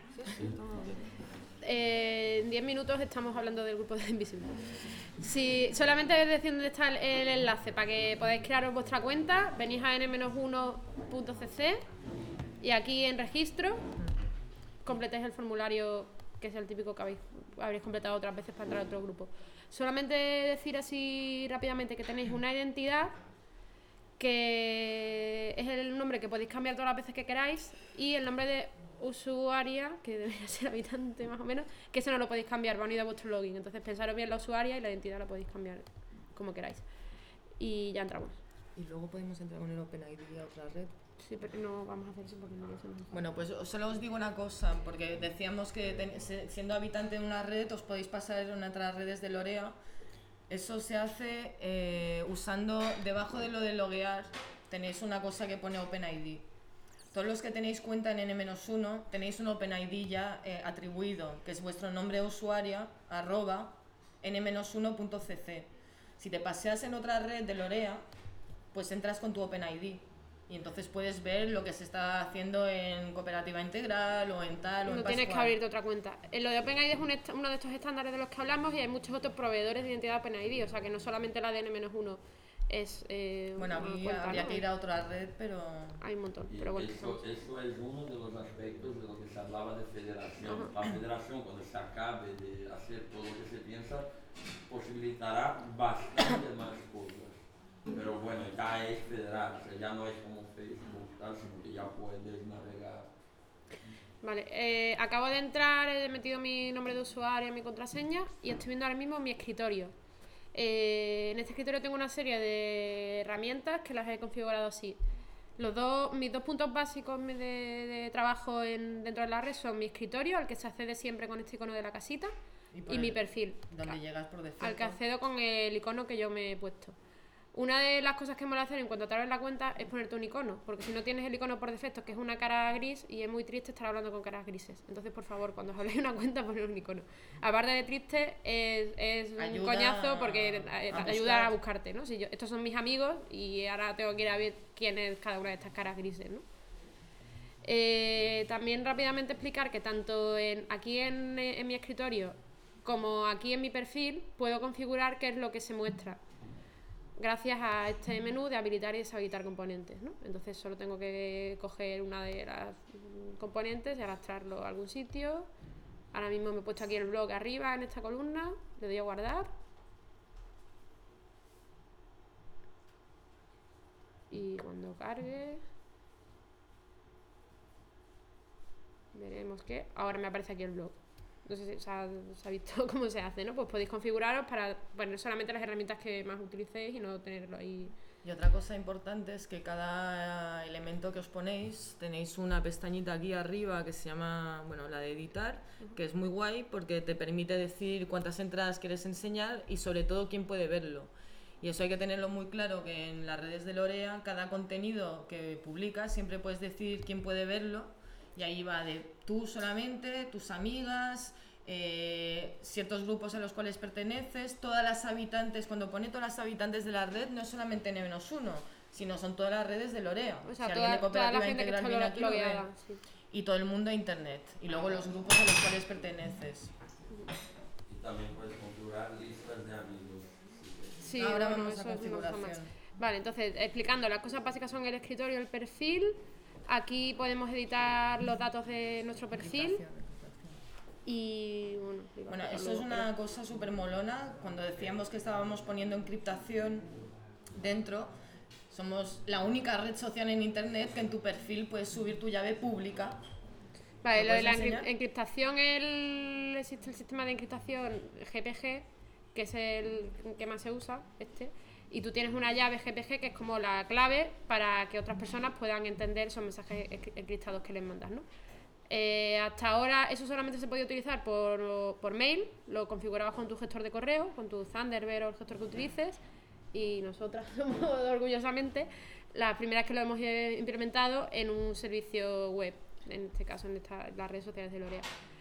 Eh, en diez minutos estamos hablando del grupo de Invisible. Si solamente decir dónde está el, el enlace para que podáis crearos vuestra cuenta, venís a ene menos uno punto ce ce y aquí en registro completáis el formulario, que es el típico que habéis, habréis completado otras veces para entrar a otro grupo. Solamente decir así rápidamente que tenéis una identidad que es el nombre que podéis cambiar todas las veces que queráis y el nombre de usuaria, que debería ser habitante más o menos, que eso no lo podéis cambiar, va unido a vuestro login. Entonces pensaros bien la usuaria y la identidad la podéis cambiar como queráis. Y ya entramos. Y luego podemos entrar con el OpenID a otra red. Sí, pero no vamos a hacer eso porque no lo sé. Bueno, pues solo os digo una cosa, porque decíamos que ten, siendo habitante de una red os podéis pasar en otras redes de Lorea. Eso se hace eh, usando, debajo de lo de loguear, tenéis una cosa que pone OpenID. Todos los que tenéis cuenta en ene menos uno tenéis un OpenID ya eh, atribuido, que es vuestro nombre de usuaria, arroba, ene menos uno punto ce ce. Si te paseas en otra red de Lorea, pues entras con tu OpenID. Y entonces puedes ver lo que se está haciendo en Cooperativa Integral o en tal o en No Pascual. tienes que abrirte otra cuenta. Eh, Lo de OpenID es un est- uno de estos estándares de los que hablamos y hay muchos otros proveedores de identidad OpenID, o sea que no solamente el A D N menos uno es eh, Bueno, una aquí cuenta, habría ¿no? que ir a otra red, pero... Hay un montón, Y pero bueno. eso, eso es uno de los aspectos de lo que se hablaba de federación. La federación, cuando se acabe de hacer todo lo que se piensa, posibilitará bastante más cosas. Pero bueno, ya es federal, o sea, ya no es como Facebook, tal, sino que ya puedes navegar. Vale, eh, acabo de entrar, he metido mi nombre de usuario, mi contraseña y estoy viendo ahora mismo mi escritorio. Eh, en este escritorio tengo una serie de herramientas que las he configurado así. Los dos, mis dos puntos básicos de, de trabajo en, dentro de la red son mi escritorio, al que se accede siempre con este icono de la casita, y, por y mi el- perfil, Donde llegas por defecto. al que accedo con el icono que yo me he puesto. Una de las cosas que mola hacer en cuanto te abres la cuenta es ponerte un icono, porque si no tienes el icono por defecto, que es una cara gris, y es muy triste estar hablando con caras grises. Entonces, por favor, cuando os habléis de una cuenta, poned un icono. Aparte de triste, es, es un Ayuda coñazo porque a eh, buscar. ayuda a buscarte, ¿no? Si yo, estos son mis amigos y ahora tengo que ir a ver quién es cada una de estas caras grises, ¿no? Eh, también rápidamente explicar que tanto en, aquí en, en mi escritorio como aquí en mi perfil puedo configurar qué es lo que se muestra gracias a este menú de habilitar y deshabilitar componentes, ¿no? Entonces solo tengo que coger una de las componentes y arrastrarlo a algún sitio. Ahora mismo me he puesto aquí el blog arriba en esta columna, le doy a guardar y cuando cargue veremos que ahora me aparece aquí el blog. No sé si se ha, se ha visto cómo se hace, ¿no? Pues podéis configuraros para poner solamente las herramientas que más utilicéis y no tenerlo ahí. Y otra cosa importante es que cada elemento que os ponéis tenéis una pestañita aquí arriba que se llama, bueno, la de editar, que es muy guay porque te permite decir cuántas entradas quieres enseñar y sobre todo quién puede verlo. Y eso hay que tenerlo muy claro, que en las redes de Lorea cada contenido que publicas siempre puedes decir quién puede verlo y ahí va de tú solamente, tus amigas, eh, ciertos grupos a los cuales perteneces, todas las habitantes. Cuando pone todas las habitantes de la red no es solamente N menos uno, sino son todas las redes de Lorea. O sea, si toda, alguien de toda la Cooperativa gente que Integral está viene lo- aquí lo ve. logueada, sí. Y todo el mundo a internet. Y luego los grupos a los cuales perteneces. Y también puedes configurar listas de amigos. si Sí, Ahora bueno, vamos eso a es una cosa más. configuración. Vale, entonces, explicando, las cosas básicas son el escritorio, el perfil. Aquí podemos editar los datos de nuestro perfil. Y bueno, iba a Bueno, explicar eso es luego, una cosa súper molona. Cuando decíamos que estábamos poniendo encriptación dentro, somos la única red social en internet que en tu perfil puedes subir tu llave pública. Vale, ¿Lo lo de puedes la encri- enseñar? encriptación, el, existe el sistema de encriptación G P G, que es el que más se usa, este, y tú tienes una llave G P G que es como la clave para que otras personas puedan entender esos mensajes encri- encriptados que les mandas, ¿no? Eh, hasta ahora eso solamente se podía utilizar por, por mail, lo configurabas con tu gestor de correo, con tu Thunderbird o el gestor que utilices, y nosotras somos orgullosamente las primeras que lo hemos eh, implementado en un servicio web, en este caso en esta, las redes sociales de Lorea.